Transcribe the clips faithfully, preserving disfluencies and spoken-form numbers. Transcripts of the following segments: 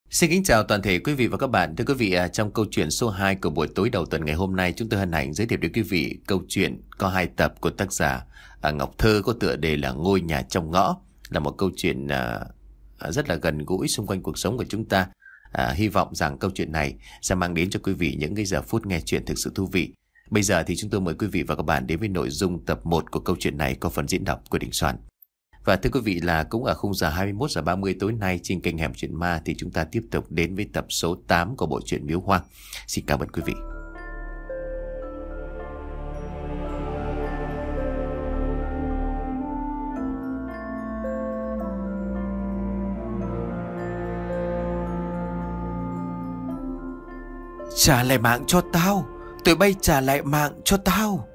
Xin kính chào toàn thể quý vị và các bạn. Thưa quý vị, à, trong câu chuyện số hai của buổi tối đầu tuần ngày hôm nay, chúng tôi hân hạnh giới thiệu đến quý vị câu chuyện có hai tập của tác giả à, Ngọc Thơ, có tựa đề là Ngôi Nhà Trong Ngõ. Là một câu chuyện à, à, rất là gần gũi xung quanh cuộc sống của chúng ta. à, Hy vọng rằng câu chuyện này sẽ mang đến cho quý vị những cái giờ phút nghe chuyện thực sự thú vị. Bây giờ thì chúng tôi mời quý vị và các bạn đến với nội dung tập một của câu chuyện này có phần diễn đọc của Đình Soạn. Và thưa quý vị, là cũng ở khung giờ hai mươi mốt giờ ba mươi tối nay trên kênh Hẻm Chuyện Ma thì chúng ta tiếp tục đến với tập số tám của bộ truyện Miếu Hoang. Xin cảm ơn quý vị. Trả lại mạng cho tao, tụi bay trả lại mạng cho tao.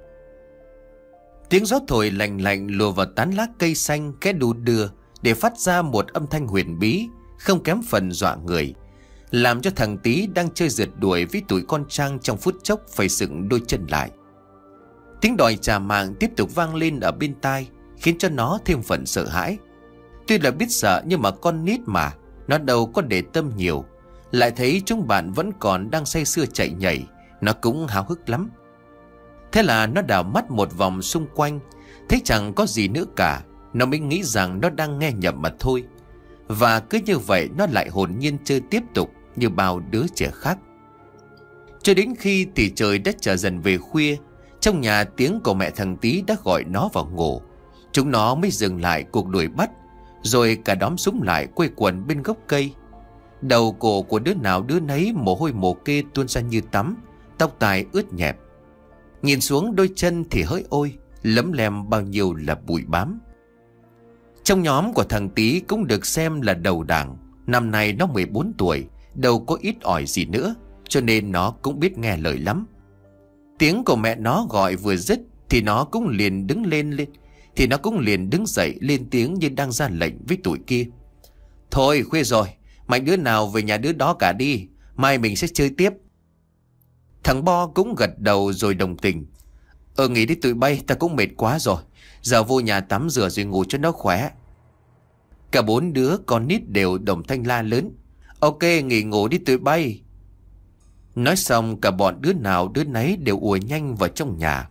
Tiếng gió thổi lạnh lạnh lùa vào tán lá cây xanh khẽ đu đưa để phát ra một âm thanh huyền bí, không kém phần dọa người, làm cho thằng Tý đang chơi rượt đuổi với tụi con Trang trong phút chốc phải dựng đôi chân lại. Tiếng đòi trả mạng tiếp tục vang lên ở bên tai, khiến cho nó thêm phần sợ hãi. Tuy là biết sợ nhưng mà con nít mà, nó đâu có để tâm nhiều. Lại thấy chúng bạn vẫn còn đang say sưa chạy nhảy, nó cũng háo hức lắm. Thế là nó đảo mắt một vòng xung quanh, thấy chẳng có gì nữa cả. Nó mới nghĩ rằng nó đang nghe nhầm mà thôi. Và cứ như vậy nó lại hồn nhiên chơi tiếp tục như bao đứa trẻ khác. Cho đến khi thì trời đã trở dần về khuya, trong nhà tiếng của mẹ thằng Tý đã gọi nó vào ngủ. Chúng nó mới dừng lại cuộc đuổi bắt, rồi cả đám súng lại quây quần bên gốc cây. Đầu cổ của đứa nào đứa nấy mồ hôi mồ kê tuôn ra như tắm, tóc tai ướt nhẹp. Nhìn xuống đôi chân thì hỡi ôi, lấm lem bao nhiêu là bụi bám. Trong nhóm của thằng Tý cũng được xem là đầu đảng. Năm nay nó mười bốn tuổi, đâu có ít ỏi gì nữa, cho nên nó cũng biết nghe lời lắm. Tiếng của mẹ nó gọi vừa dứt thì nó cũng liền đứng lên lên Thì nó cũng liền đứng dậy lên tiếng như đang ra lệnh với tụi kia. Thôi khuya rồi, mạnh đứa nào về nhà đứa đó cả đi, mai mình sẽ chơi tiếp. Thằng Bo cũng gật đầu rồi đồng tình. Ờ nghỉ đi tụi bay, ta cũng mệt quá rồi. Giờ vô nhà tắm rửa rồi ngủ cho nó khỏe. Cả bốn đứa con nít đều đồng thanh la lớn. Ok, nghỉ ngủ đi tụi bay. Nói xong cả bọn đứa nào đứa nấy đều ùa nhanh vào trong nhà.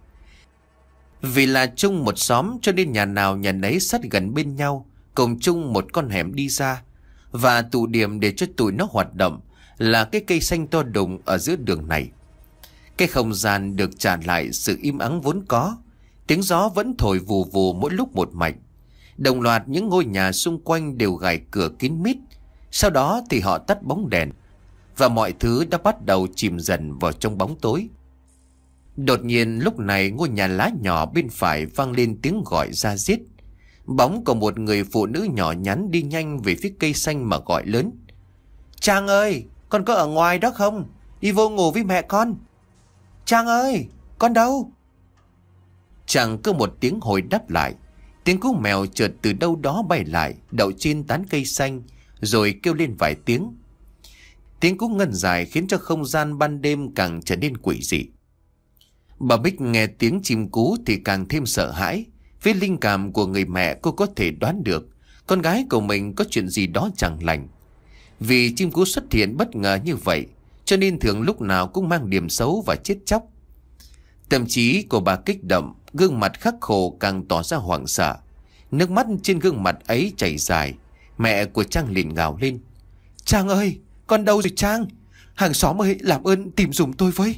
Vì là chung một xóm cho nên nhà nào nhà nấy sát gần bên nhau, cùng chung một con hẻm đi ra. Và tụ điểm để cho tụi nó hoạt động là cái cây xanh to đùng ở giữa đường này. Cái không gian được trả lại sự im ắng vốn có. Tiếng gió vẫn thổi vù vù mỗi lúc một mạnh. Đồng loạt những ngôi nhà xung quanh đều gài cửa kín mít. Sau đó thì họ tắt bóng đèn, và mọi thứ đã bắt đầu chìm dần vào trong bóng tối. Đột nhiên lúc này ngôi nhà lá nhỏ bên phải vang lên tiếng gọi ra diết. Bóng của một người phụ nữ nhỏ nhắn đi nhanh về phía cây xanh mà gọi lớn. Trang ơi, con có ở ngoài đó không? Đi vô ngủ với mẹ con. Trang ơi, con đâu? Chẳng có một tiếng hồi đáp lại. Tiếng cú mèo chợt từ đâu đó bay lại, đậu trên tán cây xanh, rồi kêu lên vài tiếng. Tiếng cú ngân dài khiến cho không gian ban đêm càng trở nên quỷ dị. Bà Bích nghe tiếng chim cú thì càng thêm sợ hãi. Với linh cảm của người mẹ, cô có thể đoán được con gái của mình có chuyện gì đó chẳng lành. Vì chim cú xuất hiện bất ngờ như vậy, cho nên thường lúc nào cũng mang điểm xấu và chết chóc. Tâm trí của bà kích động, gương mặt khắc khổ càng tỏ ra hoảng sợ. Nước mắt trên gương mặt ấy chảy dài. Mẹ của Trang liền gào lên. Trang ơi, con đâu rồi Trang? Hàng xóm ơi, làm ơn tìm giùm tôi với.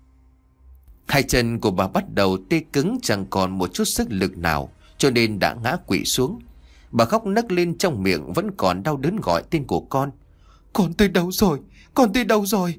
Hai chân của bà bắt đầu tê cứng, chẳng còn một chút sức lực nào, cho nên đã ngã quỵ xuống. Bà khóc nấc lên, trong miệng vẫn còn đau đớn gọi tên của con. Con tôi đâu rồi? Con tôi đâu rồi?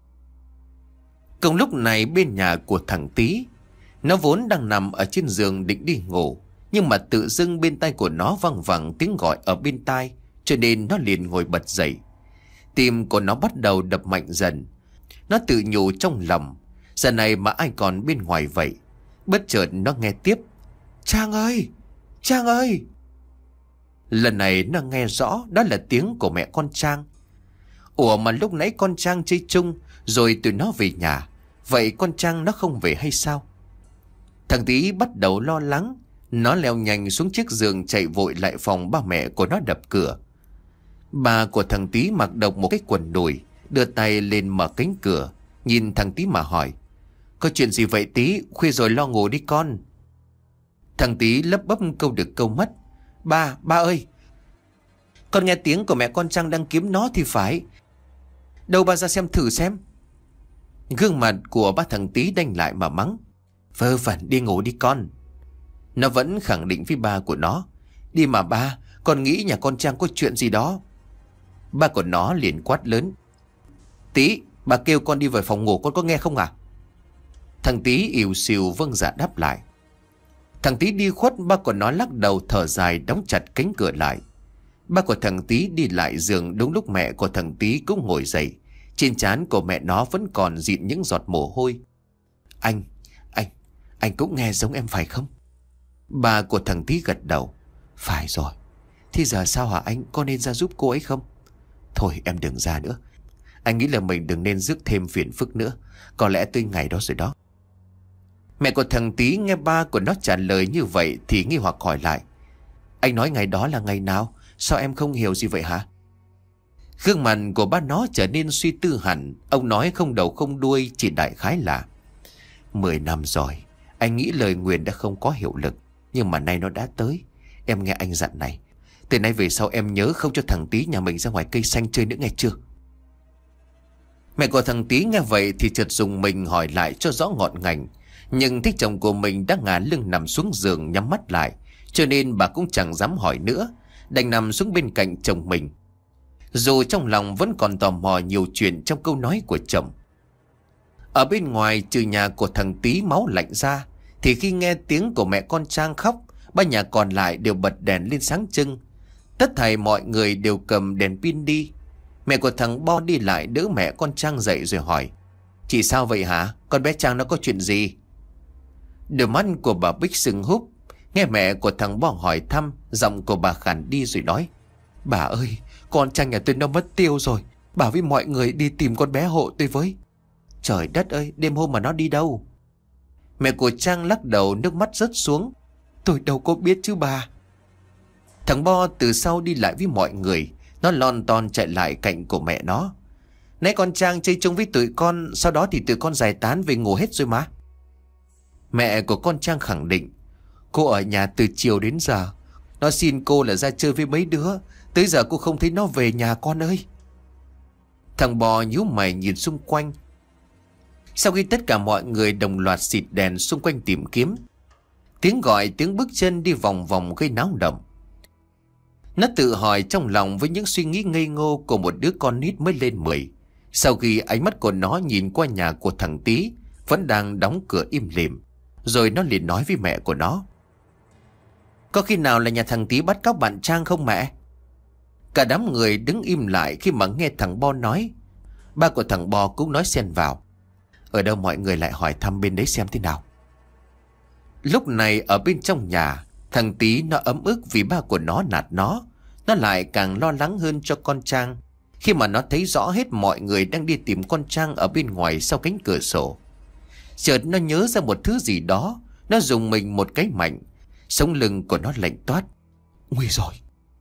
Cùng lúc này bên nhà của thằng Tý, nó vốn đang nằm ở trên giường định đi ngủ, nhưng mà tự dưng bên tai của nó văng vẳng tiếng gọi ở bên tai, cho nên nó liền ngồi bật dậy. Tim của nó bắt đầu đập mạnh dần. Nó tự nhủ trong lòng, giờ này mà ai còn bên ngoài vậy? Bất chợt nó nghe tiếp. Trang ơi! Trang ơi! Lần này nó nghe rõ đó là tiếng của mẹ con Trang. Ủa mà lúc nãy con Trang chơi chung rồi tụi nó về nhà, vậy con Trang nó không về hay sao? Thằng Tý bắt đầu lo lắng. Nó leo nhanh xuống chiếc giường chạy vội lại phòng ba mẹ của nó đập cửa. Bà của thằng Tý mặc độc một cái quần đùi, đưa tay lên mở cánh cửa, nhìn thằng Tý mà hỏi: Có chuyện gì vậy Tý? Khuya rồi lo ngủ đi con. Thằng Tý lấp bấp câu được câu mất. Ba, ba ơi, con nghe tiếng của mẹ con Trang đang kiếm nó thì phải. Đâu ba ra xem thử xem. Gương mặt của ba thằng Tý đanh lại mà mắng: Vơ vẩn, đi ngủ đi con. Nó vẫn khẳng định với ba của nó: Đi mà ba, con nghĩ nhà con Trang có chuyện gì đó. Ba của nó liền quát lớn: Tý, bà kêu con đi vào phòng ngủ, con có nghe không à? Thằng Tý ỉu xìu vâng dạ đáp lại. Thằng Tý đi khuất, ba của nó lắc đầu thở dài đóng chặt cánh cửa lại. Ba của thằng Tý đi lại giường đúng lúc mẹ của thằng Tý cũng ngồi dậy. Trên trán của mẹ nó vẫn còn dịn những giọt mồ hôi. Anh, anh, anh cũng nghe giống em phải không? Bà của thằng Tý gật đầu. Phải rồi. Thì giờ sao hả anh? Có nên ra giúp cô ấy không? Thôi em đừng ra nữa. Anh nghĩ là mình đừng nên rước thêm phiền phức nữa. Có lẽ tới ngày đó rồi đó. Mẹ của thằng Tý nghe ba của nó trả lời như vậy thì nghi hoặc hỏi lại: Anh nói ngày đó là ngày nào? Sao em không hiểu gì vậy hả? Gương mặt của ba nó trở nên suy tư hẳn. Ông nói không đầu không đuôi, chỉ đại khái là: Mười năm rồi, anh nghĩ lời nguyền đã không có hiệu lực, nhưng mà nay nó đã tới. Em nghe anh dặn này, từ nay về sau em nhớ không cho thằng Tý nhà mình ra ngoài cây xanh chơi nữa nghe chưa? Mẹ của thằng Tý nghe vậy thì chợt dùng mình hỏi lại cho rõ ngọn ngành. Nhưng thấy chồng của mình đã ngả lưng nằm xuống giường nhắm mắt lại, cho nên bà cũng chẳng dám hỏi nữa, đành nằm xuống bên cạnh chồng mình. Dù trong lòng vẫn còn tò mò nhiều chuyện trong câu nói của chồng. Ở bên ngoài trừ nhà của thằng Tý máu lạnh ra, thì khi nghe tiếng của mẹ con Trang khóc, ba nhà còn lại đều bật đèn lên sáng trưng. Tất thảy mọi người đều cầm đèn pin đi. Mẹ của thằng Bo đi lại đỡ mẹ con Trang dậy rồi hỏi: Chị sao vậy hả? Con bé Trang nó có chuyện gì? Đôi mắt của bà Bích sưng húp. Nghe mẹ của thằng Bo hỏi thăm, giọng của bà khàn đi rồi nói: Bà ơi, con Trang nhà tôi nó mất tiêu rồi. Bà với mọi người đi tìm con bé hộ tôi với. Trời đất ơi, đêm hôm mà nó đi đâu? Mẹ của Trang lắc đầu, nước mắt rớt xuống. Tôi đâu có biết chứ bà. Thằng Bo từ sau đi lại với mọi người. Nó lon ton chạy lại cạnh của mẹ nó. Nãy con Trang chơi chung với tụi con, sau đó thì tụi con giải tán về ngủ hết rồi mà. Mẹ của con Trang khẳng định: Cô ở nhà từ chiều đến giờ. Nó xin cô là ra chơi với mấy đứa, tới giờ cô không thấy nó về nhà con ơi. Thằng Bò nhíu mày nhìn xung quanh. Sau khi tất cả mọi người đồng loạt xịt đèn xung quanh tìm kiếm, tiếng gọi tiếng bước chân đi vòng vòng gây náo động. Nó tự hỏi trong lòng với những suy nghĩ ngây ngô của một đứa con nít mới lên mười. Sau khi ánh mắt của nó nhìn qua nhà của thằng Tý vẫn đang đóng cửa im lìm, rồi nó liền nói với mẹ của nó: Có khi nào là nhà thằng Tý bắt cóc bạn Trang không mẹ? Cả đám người đứng im lại khi mà nghe thằng Bo nói. Ba của thằng Bo cũng nói xen vào: Ở đâu mọi người lại hỏi thăm bên đấy xem thế nào. Lúc này ở bên trong nhà, thằng Tý nó ấm ức vì ba của nó nạt nó. Nó lại càng lo lắng hơn cho con Trang, khi mà nó thấy rõ hết mọi người đang đi tìm con Trang ở bên ngoài sau cánh cửa sổ. Chợt nó nhớ ra một thứ gì đó. Nó dùng mình một cái mạnh, sống lưng của nó lạnh toát. Nguy rồi.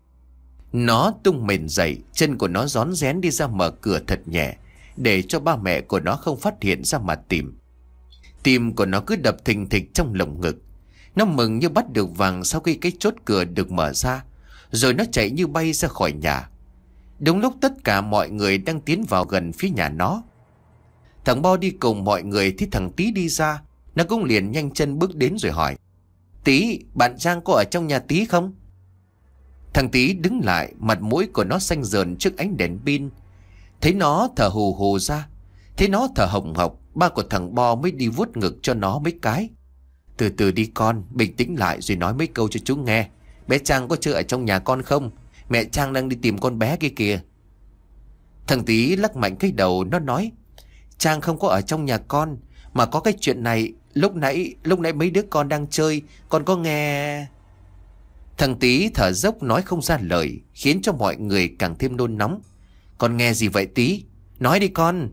Nó tung mền dậy, chân của nó rón rén đi ra mở cửa thật nhẹ, để cho ba mẹ của nó không phát hiện ra mà tìm. Tim của nó cứ đập thình thịch trong lồng ngực. Nó mừng như bắt được vàng sau khi cái chốt cửa được mở ra, rồi nó chạy như bay ra khỏi nhà. Đúng lúc tất cả mọi người đang tiến vào gần phía nhà nó. Thằng Bo đi cùng mọi người thấy thằng Tý đi ra, nó cũng liền nhanh chân bước đến rồi hỏi: Tý, bạn Trang có ở trong nhà Tý không? Thằng Tý đứng lại, mặt mũi của nó xanh rờn trước ánh đèn pin. Thấy nó thở hù hù ra, thấy nó thở hồng hộc, ba của thằng Bo mới đi vuốt ngực cho nó mấy cái. Từ từ đi con, bình tĩnh lại rồi nói mấy câu cho chú nghe. Bé Trang có chơi ở trong nhà con không? Mẹ Trang đang đi tìm con bé kia kìa. Thằng Tý lắc mạnh cái đầu, nó nói: Trang không có ở trong nhà con, mà có cái chuyện này. Lúc nãy, lúc nãy mấy đứa con đang chơi, con có nghe... Thằng Tý thở dốc nói không ra lời, khiến cho mọi người càng thêm nôn nóng. Con nghe gì vậy Tý? Nói đi con.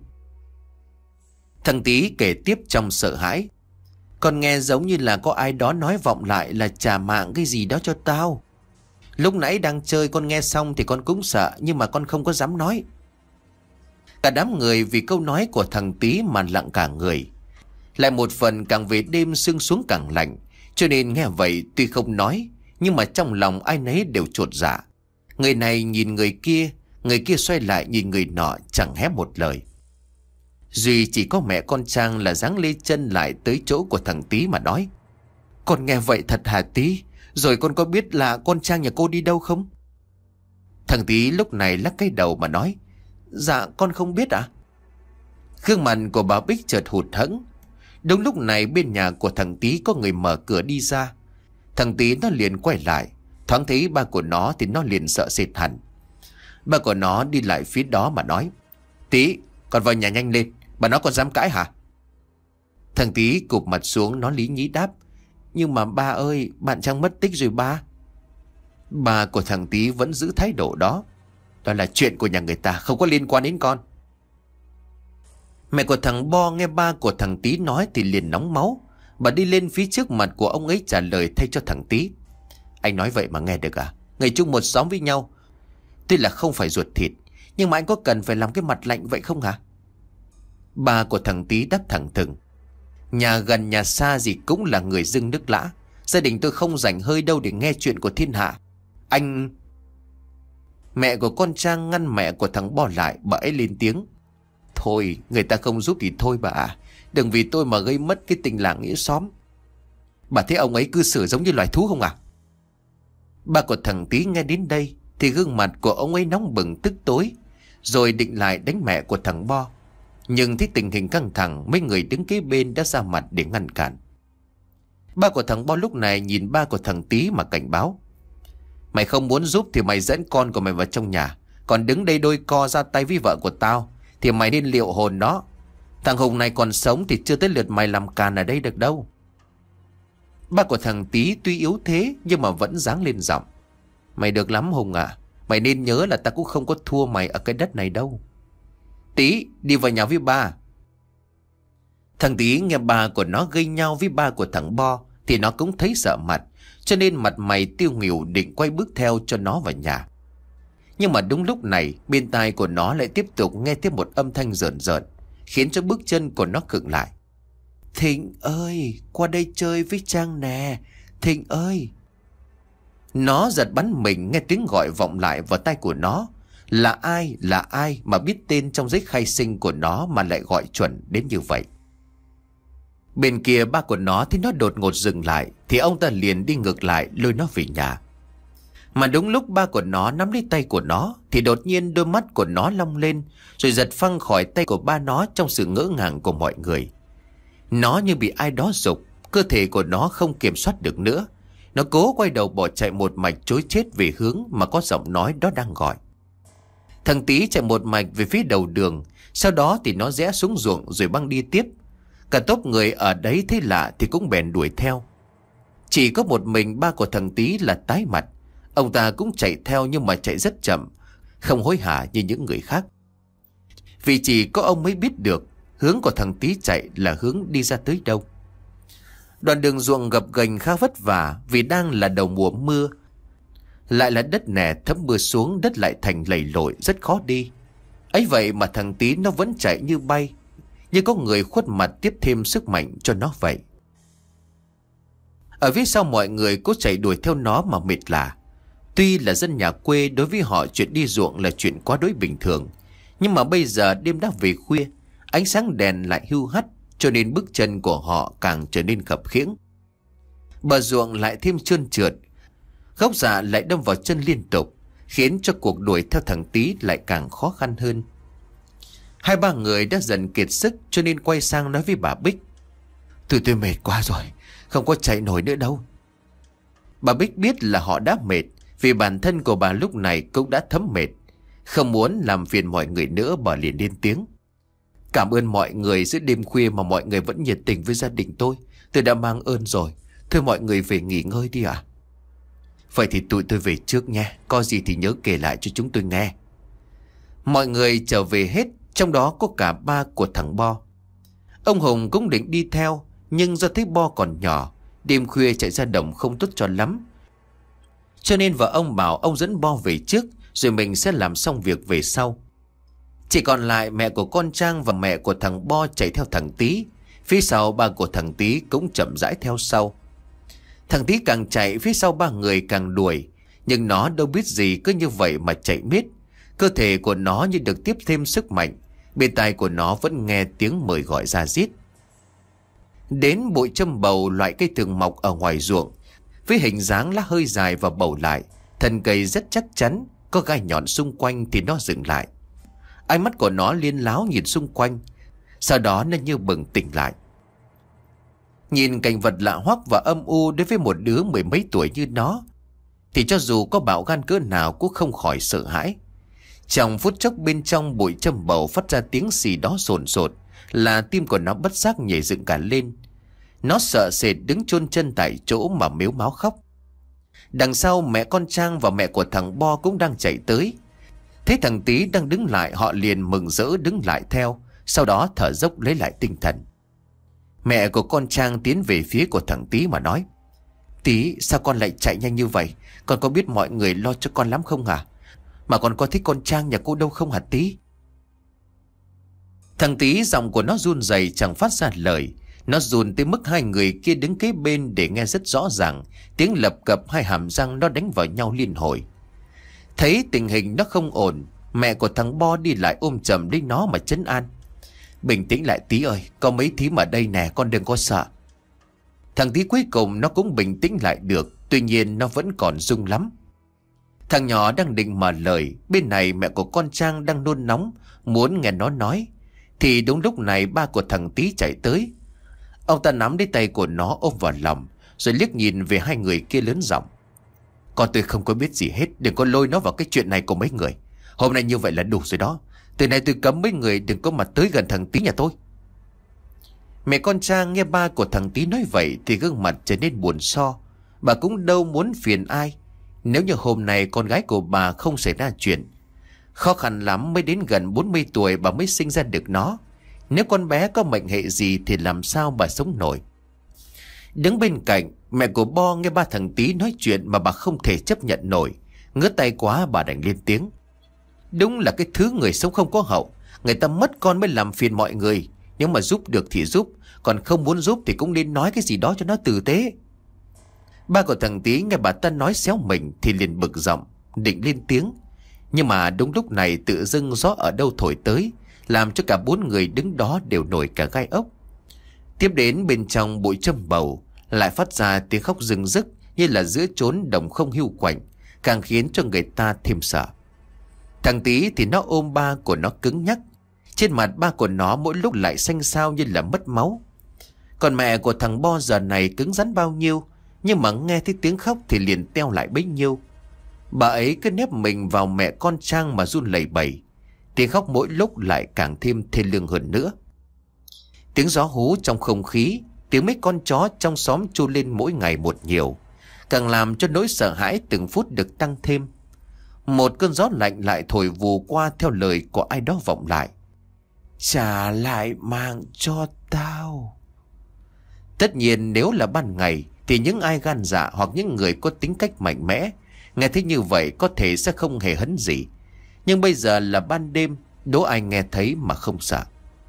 Thằng Tý kể tiếp trong sợ hãi. Con nghe giống như là có ai đó nói vọng lại là trả mạng cái gì đó cho tao. Lúc nãy đang chơi con nghe xong thì con cũng sợ, nhưng mà con không có dám nói. Cả đám người vì câu nói của thằng Tý mà lặng cả người. Lại một phần càng về đêm sương xuống càng lạnh, cho nên nghe vậy tuy không nói, nhưng mà trong lòng ai nấy đều chột dạ. Người này nhìn người kia, người kia xoay lại nhìn người nọ, chẳng hé một lời. Duy chỉ có mẹ con Trang là giáng lê chân lại tới chỗ của thằng Tý mà nói: Con nghe vậy thật hả Tý? Rồi con có biết là con Trang nhà cô đi đâu không? Thằng Tý lúc này lắc cái đầu mà nói: Dạ con không biết ạ. À? Gương mặt của bà Bích chợt hụt hẫng. Đúng lúc này bên nhà của thằng Tý có người mở cửa đi ra. Thằng Tý nó liền quay lại, thoáng thấy ba của nó thì nó liền sợ sệt hẳn. Ba của nó đi lại phía đó mà nói: Tý, con vào nhà nhanh lên, bà nó còn dám cãi hả? Thằng Tý cụp mặt xuống, nó lý nhí đáp: Nhưng mà ba ơi, bạn Trang mất tích rồi ba. Bà của thằng Tý vẫn giữ thái độ đó: Đó là chuyện của nhà người ta, không có liên quan đến con. Mẹ của thằng Bo nghe ba của thằng Tý nói thì liền nóng máu. Bà đi lên phía trước mặt của ông ấy trả lời thay cho thằng Tý: Anh nói vậy mà nghe được à? Người chung một xóm với nhau, tuy là không phải ruột thịt, nhưng mà anh có cần phải làm cái mặt lạnh vậy không hả? Ba của thằng Tý đáp thẳng thừng: Nhà gần nhà xa gì cũng là người dưng nước lã. Gia đình tôi không rảnh hơi đâu để nghe chuyện của thiên hạ. Anh... Mẹ của con Trang ngăn mẹ của thằng Bo lại, bà ấy lên tiếng: Thôi, người ta không giúp thì thôi bà ạ. Đừng vì tôi mà gây mất cái tình làng nghĩa xóm. Bà thấy ông ấy cư xử giống như loài thú không à? Ba của thằng Tý nghe đến đây thì gương mặt của ông ấy nóng bừng tức tối, rồi định lại đánh mẹ của thằng Bo. Nhưng thấy tình hình căng thẳng, mấy người đứng kế bên đã ra mặt để ngăn cản. Ba của thằng Bo lúc này nhìn ba của thằng Tý mà cảnh báo: Mày không muốn giúp thì mày dẫn con của mày vào trong nhà. Còn đứng đây đôi co ra tay với vợ của tao thì mày nên liệu hồn nó. Thằng Hùng này còn sống thì chưa tới lượt mày làm càn ở đây được đâu. Ba của thằng Tý tuy yếu thế nhưng mà vẫn giáng lên giọng: Mày được lắm Hùng à. Mày nên nhớ là ta cũng không có thua mày ở cái đất này đâu. Tý, đi vào nhà với ba. Thằng Tý nghe ba của nó gây nhau với ba của thằng Bo thì nó cũng thấy sợ mặt, cho nên mặt mày tiêu nghỉu định quay bước theo cho nó vào nhà. Nhưng mà đúng lúc này bên tai của nó lại tiếp tục nghe tiếp một âm thanh rợn rợn, khiến cho bước chân của nó khựng lại. Thịnh ơi, qua đây chơi với Trang nè, Thịnh ơi. Nó giật bắn mình nghe tiếng gọi vọng lại vào tai của nó. Là ai, là ai mà biết tên trong giấy khai sinh của nó mà lại gọi chuẩn đến như vậy? Bên kia ba của nó thấy nó đột ngột dừng lại thì ông ta liền đi ngược lại lôi nó về nhà. Mà đúng lúc ba của nó nắm lấy tay của nó thì đột nhiên đôi mắt của nó long lên, rồi giật phăng khỏi tay của ba nó trong sự ngỡ ngàng của mọi người. Nó như bị ai đó giục, cơ thể của nó không kiểm soát được nữa. Nó cố quay đầu bỏ chạy một mạch trối chết về hướng mà có giọng nói đó đang gọi. Thằng Tý chạy một mạch về phía đầu đường, sau đó thì nó rẽ xuống ruộng rồi băng đi tiếp. Cả tốp người ở đấy thấy lạ thì cũng bèn đuổi theo. Chỉ có một mình ba của thằng Tý là tái mặt. Ông ta cũng chạy theo nhưng mà chạy rất chậm, không hối hả như những người khác. Vì chỉ có ông mới biết được hướng của thằng Tý chạy là hướng đi ra tới đâu. Đoạn đường ruộng gập ghềnh khá vất vả vì đang là đầu mùa mưa. Lại là đất nẻ thấm mưa xuống, đất lại thành lầy lội rất khó đi. Ấy vậy mà thằng Tý nó vẫn chạy như bay, như có người khuất mặt tiếp thêm sức mạnh cho nó vậy. Ở phía sau mọi người cố chạy đuổi theo nó mà mệt lả. Tuy là dân nhà quê, đối với họ chuyện đi ruộng là chuyện quá đối bình thường. Nhưng mà bây giờ đêm đã về khuya, ánh sáng đèn lại hưu hắt, cho nên bước chân của họ càng trở nên khập khiễng. Bờ ruộng lại thêm trơn trượt, gốc rạ lại đâm vào chân liên tục, khiến cho cuộc đuổi theo thằng Tý lại càng khó khăn hơn. Hai ba người đã dần kiệt sức cho nên quay sang nói với bà Bích: Tụi tôi mệt quá rồi, không có chạy nổi nữa đâu. Bà Bích biết là họ đã mệt, vì bản thân của bà lúc này cũng đã thấm mệt. Không muốn làm phiền mọi người nữa, bà liền lên tiếng: Cảm ơn mọi người, giữa đêm khuya mà mọi người vẫn nhiệt tình với gia đình tôi. Tôi đã mang ơn rồi. Thôi mọi người về nghỉ ngơi đi ạ. Vậy thì tụi tôi về trước nha, có gì thì nhớ kể lại cho chúng tôi nghe. Mọi người trở về hết, trong đó có cả ba của thằng Bo. Ông Hùng cũng định đi theo, nhưng do thấy Bo còn nhỏ, đêm khuya chạy ra đồng không tốt cho lắm, Cho nên vợ ông bảo ông dẫn Bo về trước, rồi mình sẽ làm xong việc về sau. Chỉ còn lại mẹ của con Trang và mẹ của thằng Bo chạy theo thằng Tý. Phía sau ba của thằng Tý cũng chậm rãi theo sau. Thằng Tý càng chạy phía sau ba người càng đuổi. Nhưng nó đâu biết gì, cứ như vậy mà chạy miết. Cơ thể của nó như được tiếp thêm sức mạnh. Bên tai của nó vẫn nghe tiếng mời gọi ra giết. Đến bụi châm bầu, loại cây thường mọc ở ngoài ruộng, với hình dáng lá hơi dài và bầu lại. Thân cây rất chắc chắn, có gai nhọn xung quanh thì nó dừng lại. Ánh mắt của nó liên láo nhìn xung quanh. Sau đó nó như bừng tỉnh lại. Nhìn cảnh vật lạ hoắc và âm u đối với một đứa mười mấy tuổi như nó, thì cho dù có bạo gan cỡ nào cũng không khỏi sợ hãi. Trong phút chốc, bên trong bụi châm bầu phát ra tiếng xì đó sồn sột, là tim của nó bất giác nhảy dựng cả lên. Nó sợ sệt đứng chôn chân tại chỗ mà mếu máo khóc. Đằng sau, mẹ con Trang và mẹ của thằng Bo cũng đang chạy tới. Thấy thằng Tý đang đứng lại, họ liền mừng rỡ đứng lại theo, sau đó thở dốc lấy lại tinh thần. Mẹ của con Trang tiến về phía của thằng Tý mà nói: "Tý, sao con lại chạy nhanh như vậy? Con có biết mọi người lo cho con lắm không hả? Mà con có thích con Trang nhà cô đâu không hả Tý?" Thằng Tý giọng của nó run rẩy chẳng phát ra lời. Nó run tới mức hai người kia đứng kế bên để nghe rất rõ ràng. Tiếng lập cập hai hàm răng nó đánh vào nhau liên hồi. Thấy tình hình nó không ổn, mẹ của thằng Bo đi lại ôm chầm lấy nó mà trấn an: "Bình tĩnh lại Tý ơi, có mấy thím ở đây nè, con đừng có sợ." Thằng Tý cuối cùng nó cũng bình tĩnh lại được. Tuy nhiên nó vẫn còn run lắm. Thằng nhỏ đang định mở lời, bên này mẹ của con Trang đang nôn nóng muốn nghe nó nói. Thì đúng lúc này ba của thằng Tý chạy tới. Ông ta nắm lấy tay của nó ôm vào lòng, rồi liếc nhìn về hai người kia lớn giọng: "Con tôi không có biết gì hết, đừng có lôi nó vào cái chuyện này của mấy người. Hôm nay như vậy là đủ rồi đó. Từ nay tôi cấm mấy người đừng có mà tới gần thằng Tý nhà tôi." Mẹ con Trang nghe ba của thằng Tý nói vậy thì gương mặt trở nên buồn so. Bà cũng đâu muốn phiền ai. Nếu như hôm nay con gái của bà không xảy ra chuyện, khó khăn lắm mới đến gần bốn mươi tuổi bà mới sinh ra được nó. Nếu con bé có mệnh hệ gì thì làm sao bà sống nổi. Đứng bên cạnh, mẹ của Bo nghe ba thằng Tý nói chuyện mà bà không thể chấp nhận nổi. Ngứa tay quá bà đành lên tiếng: "Đúng là cái thứ người sống không có hậu. Người ta mất con mới làm phiền mọi người. Nếu mà giúp được thì giúp, còn không muốn giúp thì cũng nên nói cái gì đó cho nó tử tế." Ba của thằng Tý nghe bà ta nói xéo mình thì liền bực giọng định lên tiếng. Nhưng mà đúng lúc này tự dưng gió ở đâu thổi tới, làm cho cả bốn người đứng đó đều nổi cả gai ốc. Tiếp đến bên trong bụi châm bầu lại phát ra tiếng khóc rưng rức như là giữa chốn đồng không hiu quạnh, càng khiến cho người ta thêm sợ. Thằng Tý thì nó ôm ba của nó cứng nhắc. Trên mặt ba của nó mỗi lúc lại xanh xao như là mất máu. Còn mẹ của thằng Bo giờ này cứng rắn bao nhiêu, nhưng mà nghe thấy tiếng khóc thì liền teo lại bấy nhiêu. Bà ấy cứ nép mình vào mẹ con Trang mà run lẩy bẩy. Tiếng khóc mỗi lúc lại càng thêm thê lương hơn nữa. Tiếng gió hú trong không khí, tiếng mấy con chó trong xóm tru lên mỗi ngày một nhiều, càng làm cho nỗi sợ hãi từng phút được tăng thêm. Một cơn gió lạnh lại thổi vù qua theo lời của ai đó vọng lại: "Trả lại mạng cho tao." Tất nhiên nếu là ban ngày thì những ai gan dạ hoặc những người có tính cách mạnh mẽ nghe thấy như vậy có thể sẽ không hề hấn gì. Nhưng bây giờ là ban đêm, đố ai nghe thấy mà không sợ.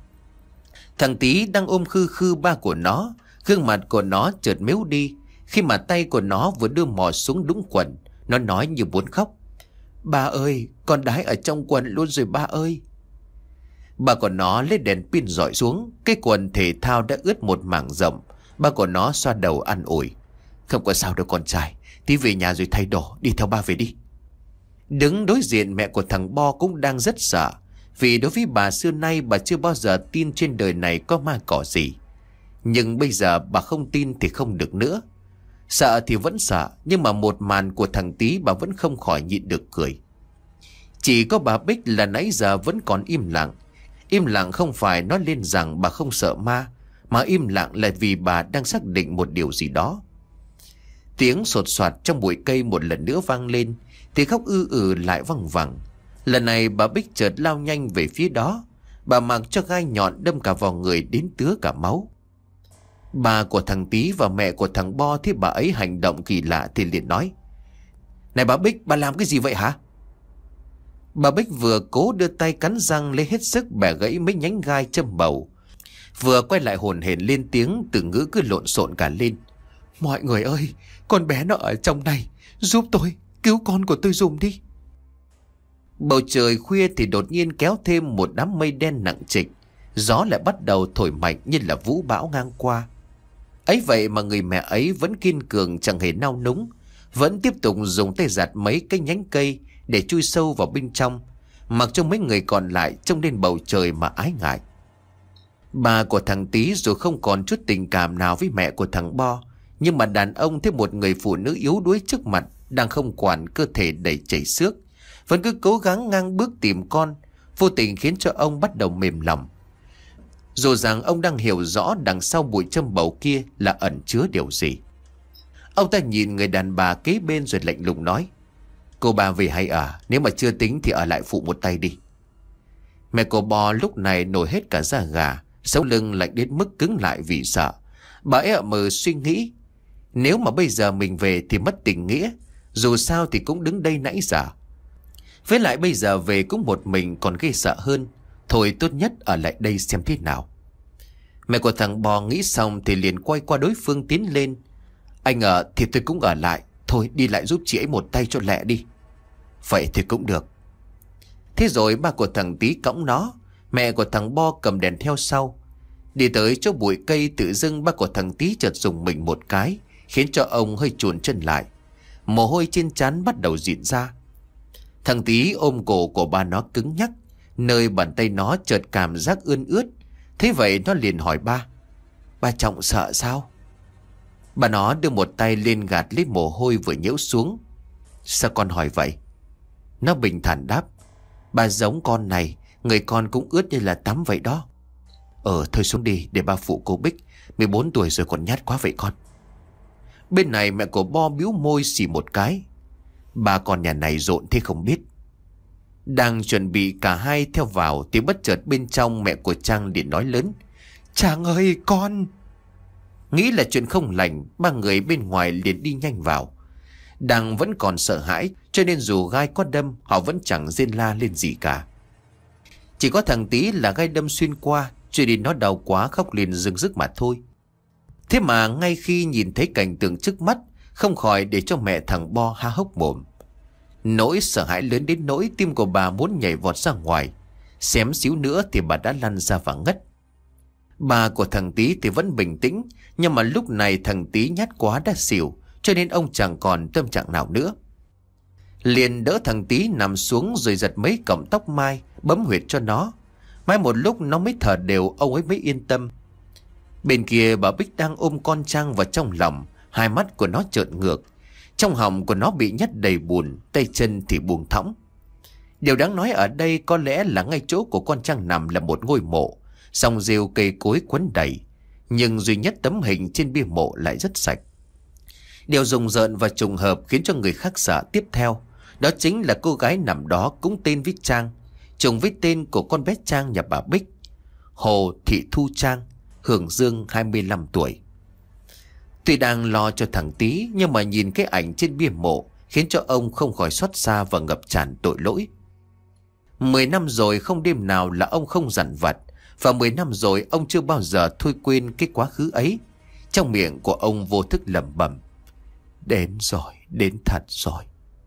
Thằng Tý đang ôm khư khư ba của nó. Gương mặt của nó chợt mếu đi khi mà tay của nó vừa đưa mò xuống đúng quần. Nó nói như muốn khóc: "Ba ơi, con đái ở trong quần luôn rồi ba ơi." Ba của nó lấy đèn pin dọi xuống. Cái quần thể thao đã ướt một mảng rộng. Ba của nó xoa đầu an ủi: "Không có sao đâu con trai, tí về nhà rồi thay đồ, đi theo ba về đi." Đứng đối diện, mẹ của thằng Bo cũng đang rất sợ. Vì đối với bà xưa nay bà chưa bao giờ tin trên đời này có ma cỏ gì. Nhưng bây giờ bà không tin thì không được nữa. Sợ thì vẫn sợ, nhưng mà một màn của thằng Tý bà vẫn không khỏi nhịn được cười. Chỉ có bà Bích là nãy giờ vẫn còn im lặng. Im lặng không phải nói lên rằng bà không sợ ma, mà im lặng là vì bà đang xác định một điều gì đó. Tiếng sột soạt trong bụi cây một lần nữa vang lên. Tiếng khóc ư ử lại văng vẳng. Lần này bà Bích chợt lao nhanh về phía đó. Bà mặc cho gai nhọn đâm cả vào người đến tứa cả máu. Bà của thằng Tý và mẹ của thằng Bo thấy bà ấy hành động kỳ lạ thì liền nói: Này bà Bích, bà làm cái gì vậy hả? Bà Bích vừa cố đưa tay cắn răng lấy hết sức bẻ gãy mấy nhánh gai châm bầu, vừa quay lại hồn hển lên tiếng, từ ngữ cứ lộn xộn cả lên. Mọi người ơi, con bé nó ở trong này, giúp tôi, cứu con của tôi dùm đi. Bầu trời khuya thì đột nhiên kéo thêm một đám mây đen nặng trịch. Gió lại bắt đầu thổi mạnh như là vũ bão ngang qua. Ấy vậy mà người mẹ ấy vẫn kiên cường, chẳng hề nao núng, vẫn tiếp tục dùng tay giạt mấy cái nhánh cây để chui sâu vào bên trong, mặc cho mấy người còn lại trông lên bầu trời mà ái ngại. Bà của thằng Tý dù không còn chút tình cảm nào với mẹ của thằng Bo, nhưng mà đàn ông thấy một người phụ nữ yếu đuối trước mặt, đang không quản cơ thể đầy chảy xước, vẫn cứ cố gắng ngang bước tìm con, vô tình khiến cho ông bắt đầu mềm lòng. Dù rằng ông đang hiểu rõ đằng sau bụi châm bầu kia là ẩn chứa điều gì. Ông ta nhìn người đàn bà kế bên rồi lạnh lùng nói: Cô bà về hay à? Nếu mà chưa tính thì ở lại phụ một tay đi. Mẹ của Bo lúc này nổi hết cả da gà, sống lưng lạnh đến mức cứng lại vì sợ. Bà ấy ậm ừ suy nghĩ, nếu mà bây giờ mình về thì mất tình nghĩa, dù sao thì cũng đứng đây nãy giờ. Với lại bây giờ về cũng một mình còn ghê sợ hơn, thôi tốt nhất ở lại đây xem thế nào. Mẹ của thằng Bo nghĩ xong thì liền quay qua đối phương tiến lên: Anh ở thì tôi cũng ở lại, thôi đi lại giúp chị ấy một tay cho lẹ đi. Vậy thì cũng được. Thế rồi ba của thằng Tý cõng nó, mẹ của thằng Bo cầm đèn theo sau. Đi tới chỗ bụi cây, tự dưng ba của thằng Tý chợt dùng mình một cái, khiến cho ông hơi chùn chân lại. Mồ hôi trên trán bắt đầu rịn ra. Thằng Tý ôm cổ của ba nó cứng nhắc, nơi bàn tay nó chợt cảm giác ươn ướt. Thế vậy nó liền hỏi ba: Ba Trọng sợ sao? Bà nó đưa một tay lên gạt lấy mồ hôi vừa nhễu xuống. Sao con hỏi vậy? Nó bình thản đáp: Bà giống con này, người con cũng ướt như là tắm vậy đó. Ờ thôi xuống đi để ba phụ cô Bích, mười bốn tuổi rồi còn nhát quá vậy con. Bên này mẹ của Bo bĩu môi xì một cái: Ba con nhà này rộn thế không biết. Đang chuẩn bị cả hai theo vào thì bất chợt bên trong mẹ của Trang liền nói lớn: Trang ơi con! Nghĩ là chuyện không lành, ba người bên ngoài liền đi nhanh vào. Đang vẫn còn sợ hãi, cho nên dù gai có đâm họ vẫn chẳng rên la lên gì cả. Chỉ có thằng Tý là gai đâm xuyên qua, cho nên nó đau quá khóc liền rưng rức mà thôi. Thế mà ngay khi nhìn thấy cảnh tượng trước mắt, không khỏi để cho mẹ thằng Bo há hốc mồm. Nỗi sợ hãi lớn đến nỗi tim của bà muốn nhảy vọt ra ngoài. Xém xíu nữa thì bà đã lăn ra và ngất. Bà của thằng Tý thì vẫn bình tĩnh, nhưng mà lúc này thằng Tý nhát quá đã xỉu, cho nên ông chẳng còn tâm trạng nào nữa. Liền đỡ thằng Tý nằm xuống rồi giật mấy cọng tóc mai bấm huyệt cho nó. Mãi một lúc nó mới thở đều, ông ấy mới yên tâm. Bên kia bà Bích đang ôm con Trang vào trong lòng, hai mắt của nó trợn ngược, trong họng của nó bị nhét đầy bùn, tay chân thì buông thõng. Điều đáng nói ở đây có lẽ là ngay chỗ của con Trang nằm là một ngôi mộ, song rêu cây cối quấn đầy, nhưng duy nhất tấm hình trên bia mộ lại rất sạch. Điều rùng rợn và trùng hợp khiến cho người khác sợ tiếp theo, đó chính là cô gái nằm đó cũng tên với Trang, trùng với tên của con bé Trang nhà bà Bích, Hồ Thị Thu Trang, hưởng dương hai mươi lăm tuổi. Tuy đang lo cho thằng Tý, nhưng mà nhìn cái ảnh trên bia mộ khiến cho ông không khỏi xót xa và ngập tràn tội lỗi. Mười năm rồi không đêm nào là ông không dằn vặt, và mười năm rồi ông chưa bao giờ thôi quên cái quá khứ ấy. Trong miệng của ông vô thức lẩm bẩm: Đến rồi, đến thật rồi.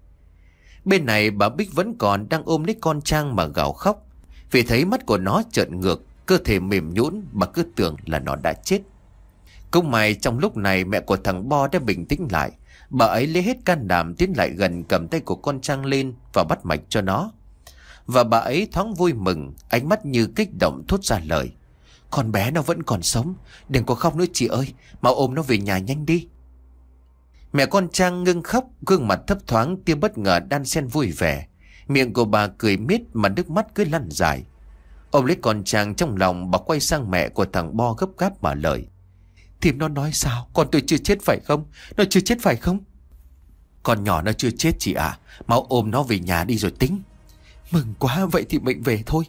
Bên này bà Bích vẫn còn đang ôm lấy con Trang mà gào khóc, vì thấy mắt của nó trợn ngược, cơ thể mềm nhũn, bà cứ tưởng là nó đã chết. Cũng may trong lúc này mẹ của thằng Bo đã bình tĩnh lại. Bà ấy lấy hết can đảm tiến lại gần, cầm tay của con Trang lên và bắt mạch cho nó. Và bà ấy thoáng vui mừng, ánh mắt như kích động thốt ra lời: Con bé nó vẫn còn sống, đừng có khóc nữa chị ơi, mau ôm nó về nhà nhanh đi. Mẹ con Trang ngưng khóc, gương mặt thấp thoáng tia bất ngờ đan xen vui vẻ. Miệng của bà cười miết mà nước mắt cứ lăn dài. Ôm lấy con Trang trong lòng, bà quay sang mẹ của thằng Bo gấp gáp mà lời: Thím nó nói sao? Con tôi chưa chết phải không? Nó chưa chết phải không? Con nhỏ nó chưa chết chị ạ. Mau ôm nó về nhà đi rồi tính. Mừng quá, vậy thì mình về thôi.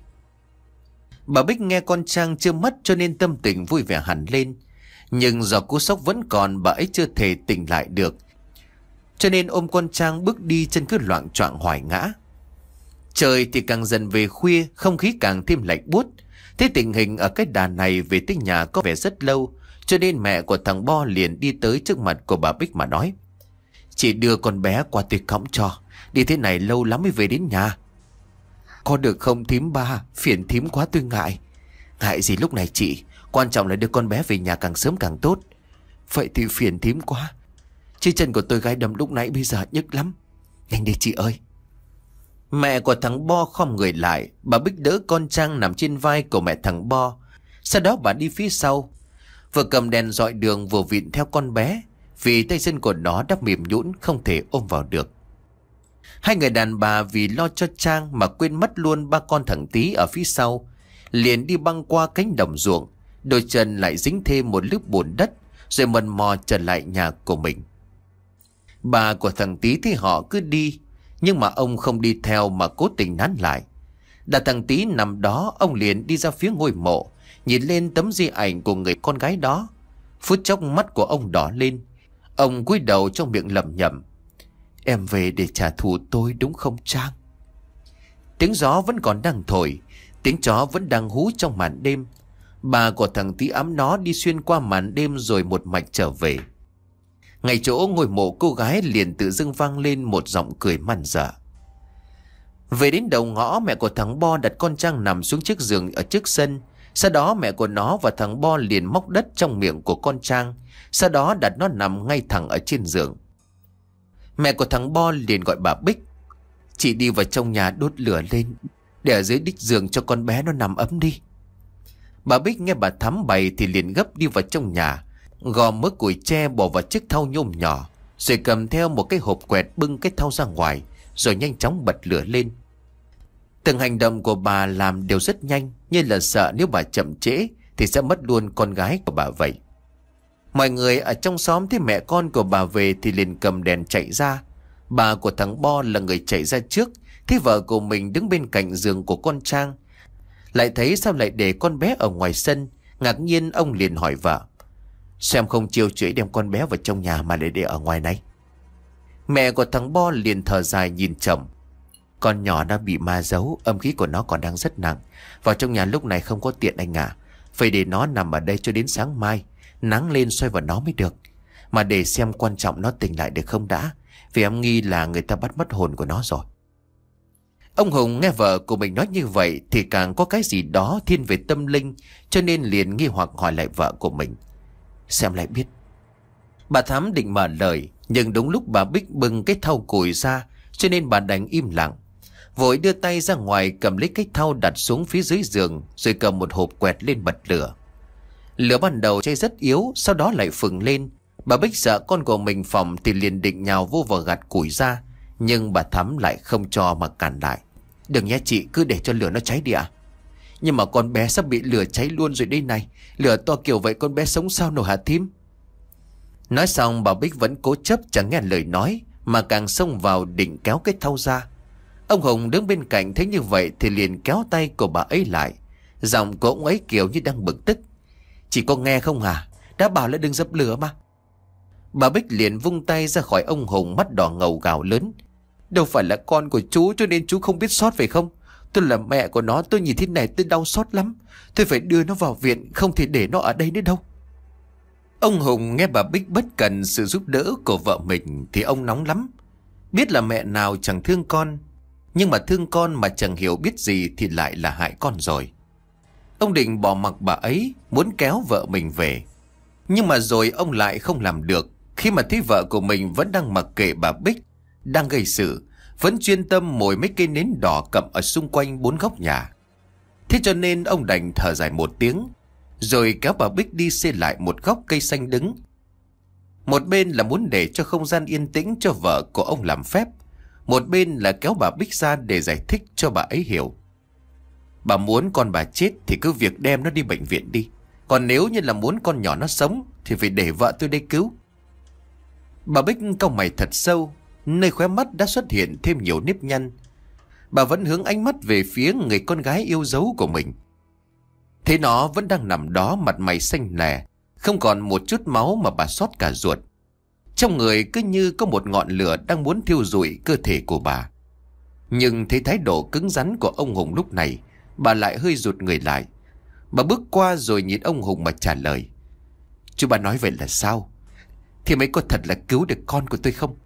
Bà Bích nghe con Trang chưa mất cho nên tâm tình vui vẻ hẳn lên. Nhưng do cú sốc vẫn còn, bà ấy chưa thể tỉnh lại được, cho nên ôm con Trang bước đi chân cứ loạng choạng hoài ngã. Trời thì càng dần về khuya, không khí càng thêm lạnh buốt. Thế tình hình ở cái đà này về tới nhà có vẻ rất lâu, cho nên mẹ của thằng Bo liền đi tới trước mặt của bà Bích mà nói: "Chị đưa con bé qua tôi cõng cho, đi thế này lâu lắm mới về đến nhà." "Có được không thím ba, phiền thím quá tôi ngại." "Ngại gì lúc này chị, quan trọng là đưa con bé về nhà càng sớm càng tốt." "Vậy thì phiền thím quá, chứ chân của tôi gái đâm lúc nãy bây giờ nhức lắm." "Nhanh đi chị ơi." Mẹ của thằng Bo khom người lại, bà Bích đỡ con Trang nằm trên vai của mẹ thằng Bo. Sau đó bà đi phía sau, vừa cầm đèn dọi đường vừa vịn theo con bé, vì tay chân của nó đã mềm nhũn không thể ôm vào được. Hai người đàn bà vì lo cho Trang mà quên mất luôn ba con thằng Tí ở phía sau, liền đi băng qua cánh đồng ruộng, đôi chân lại dính thêm một lớp bùn đất, rồi mần mò trở lại nhà của mình. Bà của thằng Tí thấy họ cứ đi, nhưng mà ông không đi theo mà cố tình nán lại. Đặt thằng Tí nằm đó, ông liền đi ra phía ngôi mộ, nhìn lên tấm di ảnh của người con gái đó. Phút chốc mắt của ông đỏ lên, ông cúi đầu trong miệng lẩm nhẩm: "Em về để trả thù tôi đúng không Trang?" Tiếng gió vẫn còn đang thổi, tiếng chó vẫn đang hú trong màn đêm. Bà của thằng Tí ẵm nó đi xuyên qua màn đêm rồi một mạch trở về. Ngay chỗ ngôi mộ, cô gái liền tự dưng vang lên một giọng cười man dợ. Về đến đầu ngõ, mẹ của thằng Bo đặt con Trang nằm xuống chiếc giường ở trước sân. Sau đó mẹ của nó và thằng Bo liền móc đất trong miệng của con Trang, sau đó đặt nó nằm ngay thẳng ở trên giường. Mẹ của thằng Bo liền gọi bà Bích: "Chị đi vào trong nhà đốt lửa lên, để ở dưới đít giường cho con bé nó nằm ấm đi." Bà Bích nghe bà Thắm bày thì liền gấp đi vào trong nhà, gom mớ củi tre bỏ vào chiếc thau nhôm nhỏ, rồi cầm theo một cái hộp quẹt bưng cái thau ra ngoài, rồi nhanh chóng bật lửa lên. Từng hành động của bà làm đều rất nhanh, như là sợ nếu bà chậm trễ thì sẽ mất luôn con gái của bà vậy. Mọi người ở trong xóm thấy mẹ con của bà về thì liền cầm đèn chạy ra. Bà của thằng Bo là người chạy ra trước, thấy vợ của mình đứng bên cạnh giường của con Trang, lại thấy sao lại để con bé ở ngoài sân. Ngạc nhiên ông liền hỏi vợ: "Sao em không chiều chuỗi đem con bé vào trong nhà mà lại để ở ngoài này?" Mẹ của thằng Bo liền thở dài nhìn chồng: "Con nhỏ đã bị ma giấu, âm khí của nó còn đang rất nặng. Vào trong nhà lúc này không có tiện anh à. Phải để nó nằm ở đây cho đến sáng mai, nắng lên xoay vào nó mới được. Mà để xem quan trọng nó tỉnh lại được không đã, vì em nghi là người ta bắt mất hồn của nó rồi." Ông Hùng nghe vợ của mình nói như vậy thì càng có cái gì đó thiên về tâm linh, cho nên liền nghi hoặc hỏi lại vợ của mình: "Xem lại biết." Bà Thắm định mở lời, nhưng đúng lúc bà Bích bưng cái thau củi ra, cho nên bà đành im lặng. Vội đưa tay ra ngoài cầm lấy cái thau đặt xuống phía dưới giường, rồi cầm một hộp quẹt lên bật lửa. Lửa ban đầu cháy rất yếu, sau đó lại phừng lên. Bà Bích sợ con của mình phỏng thì liền định nhào vô vào gạt củi ra, nhưng bà Thắm lại không cho mà cản lại: "Đừng nhé chị, cứ để cho lửa nó cháy đi ạ." "Nhưng mà con bé sắp bị lửa cháy luôn rồi đây này, lửa to kiểu vậy con bé sống sao nổi hả thím?" Nói xong bà Bích vẫn cố chấp chẳng nghe lời nói, mà càng xông vào định kéo cái thau ra. Ông Hùng đứng bên cạnh thấy như vậy thì liền kéo tay của bà ấy lại. Giọng của ông ấy kiểu như đang bực tức: "Chị có nghe không hả? Đã bảo là đừng dập lửa mà." Bà Bích liền vung tay ra khỏi ông Hùng, mắt đỏ ngầu gào lớn: "Đâu phải là con của chú cho nên chú không biết sót phải không? Tôi là mẹ của nó, tôi nhìn thế này tôi đau xót lắm. Tôi phải đưa nó vào viện, không thể để nó ở đây nữa đâu." Ông Hùng nghe bà Bích bất cần sự giúp đỡ của vợ mình thì ông nóng lắm. Biết là mẹ nào chẳng thương con, nhưng mà thương con mà chẳng hiểu biết gì thì lại là hại con rồi. Ông định bỏ mặc bà ấy, muốn kéo vợ mình về. Nhưng mà rồi ông lại không làm được, khi mà thấy vợ của mình vẫn đang mặc kệ bà Bích, đang gây sự, vẫn chuyên tâm mồi mấy cây nến đỏ cặm ở xung quanh bốn góc nhà. Thế cho nên ông đành thở dài một tiếng, rồi kéo bà Bích đi xê lại một góc cây xanh đứng. Một bên là muốn để cho không gian yên tĩnh cho vợ của ông làm phép, một bên là kéo bà Bích ra để giải thích cho bà ấy hiểu. Bà muốn con bà chết thì cứ việc đem nó đi bệnh viện đi, còn nếu như là muốn con nhỏ nó sống thì phải để vợ tôi đây cứu. Bà Bích cau mày thật sâu, nơi khóe mắt đã xuất hiện thêm nhiều nếp nhăn. Bà vẫn hướng ánh mắt về phía người con gái yêu dấu của mình. Thế nó vẫn đang nằm đó, mặt mày xanh lè, không còn một chút máu mà bà xót cả ruột. Trong người cứ như có một ngọn lửa đang muốn thiêu rụi cơ thể của bà. Nhưng thấy thái độ cứng rắn của ông Hùng lúc này, bà lại hơi rụt người lại. Bà bước qua rồi nhìn ông Hùng mà trả lời. Chú bà nói vậy là sao? Thì mấy có thật là cứu được con của tôi không?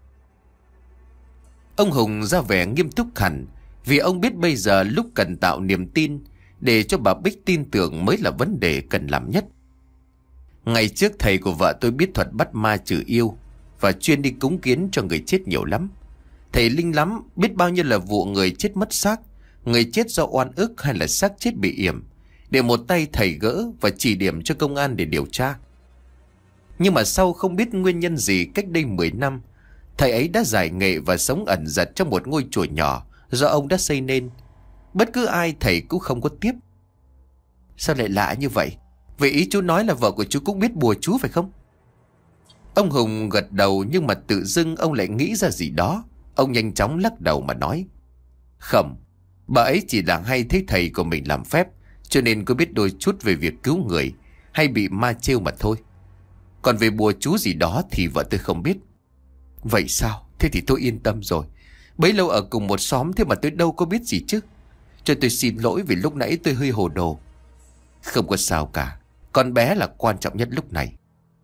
Ông Hùng ra vẻ nghiêm túc hẳn, vì ông biết bây giờ lúc cần tạo niềm tin để cho bà Bích tin tưởng mới là vấn đề cần làm nhất. Ngày trước thầy của vợ tôi biết thuật bắt ma trừ yêu và chuyên đi cúng kiến cho người chết nhiều lắm. Thầy linh lắm, biết bao nhiêu là vụ người chết mất xác, người chết do oan ức hay là xác chết bị yểm, để một tay thầy gỡ và chỉ điểm cho công an để điều tra. Nhưng mà sau không biết nguyên nhân gì, cách đây mười năm, thầy ấy đã giải nghệ và sống ẩn dật trong một ngôi chùa nhỏ do ông đã xây nên. Bất cứ ai thầy cũng không có tiếp. Sao lại lạ như vậy? Vậy ý chú nói là vợ của chú cũng biết bùa chú phải không? Ông Hùng gật đầu, nhưng mà tự dưng ông lại nghĩ ra gì đó. Ông nhanh chóng lắc đầu mà nói. Không, bà ấy chỉ là hay thấy thầy của mình làm phép, cho nên có biết đôi chút về việc cứu người hay bị ma trêu mà thôi. Còn về bùa chú gì đó thì vợ tôi không biết. Vậy sao? Thế thì tôi yên tâm rồi. Bấy lâu ở cùng một xóm thế mà tôi đâu có biết gì chứ. Cho tôi xin lỗi vì lúc nãy tôi hơi hồ đồ. Không có sao cả, con bé là quan trọng nhất lúc này.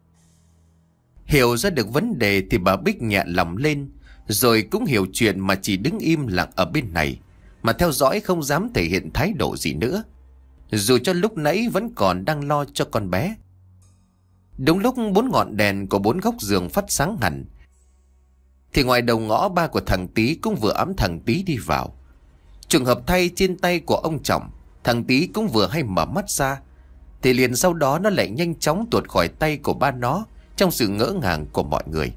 Hiểu ra được vấn đề thì bà Bích nhẹ lòng lên, rồi cũng hiểu chuyện mà chỉ đứng im lặng ở bên này, mà theo dõi không dám thể hiện thái độ gì nữa, dù cho lúc nãy vẫn còn đang lo cho con bé. Đúng lúc bốn ngọn đèn của bốn góc giường phát sáng hẳn, thì ngoài đầu ngõ ba của thằng Tý cũng vừa ẵm thằng Tý đi vào. Trường hợp thay, trên tay của ông Trọng, thằng Tý cũng vừa hay mở mắt ra, thì liền sau đó nó lại nhanh chóng tuột khỏi tay của ba nó trong sự ngỡ ngàng của mọi người.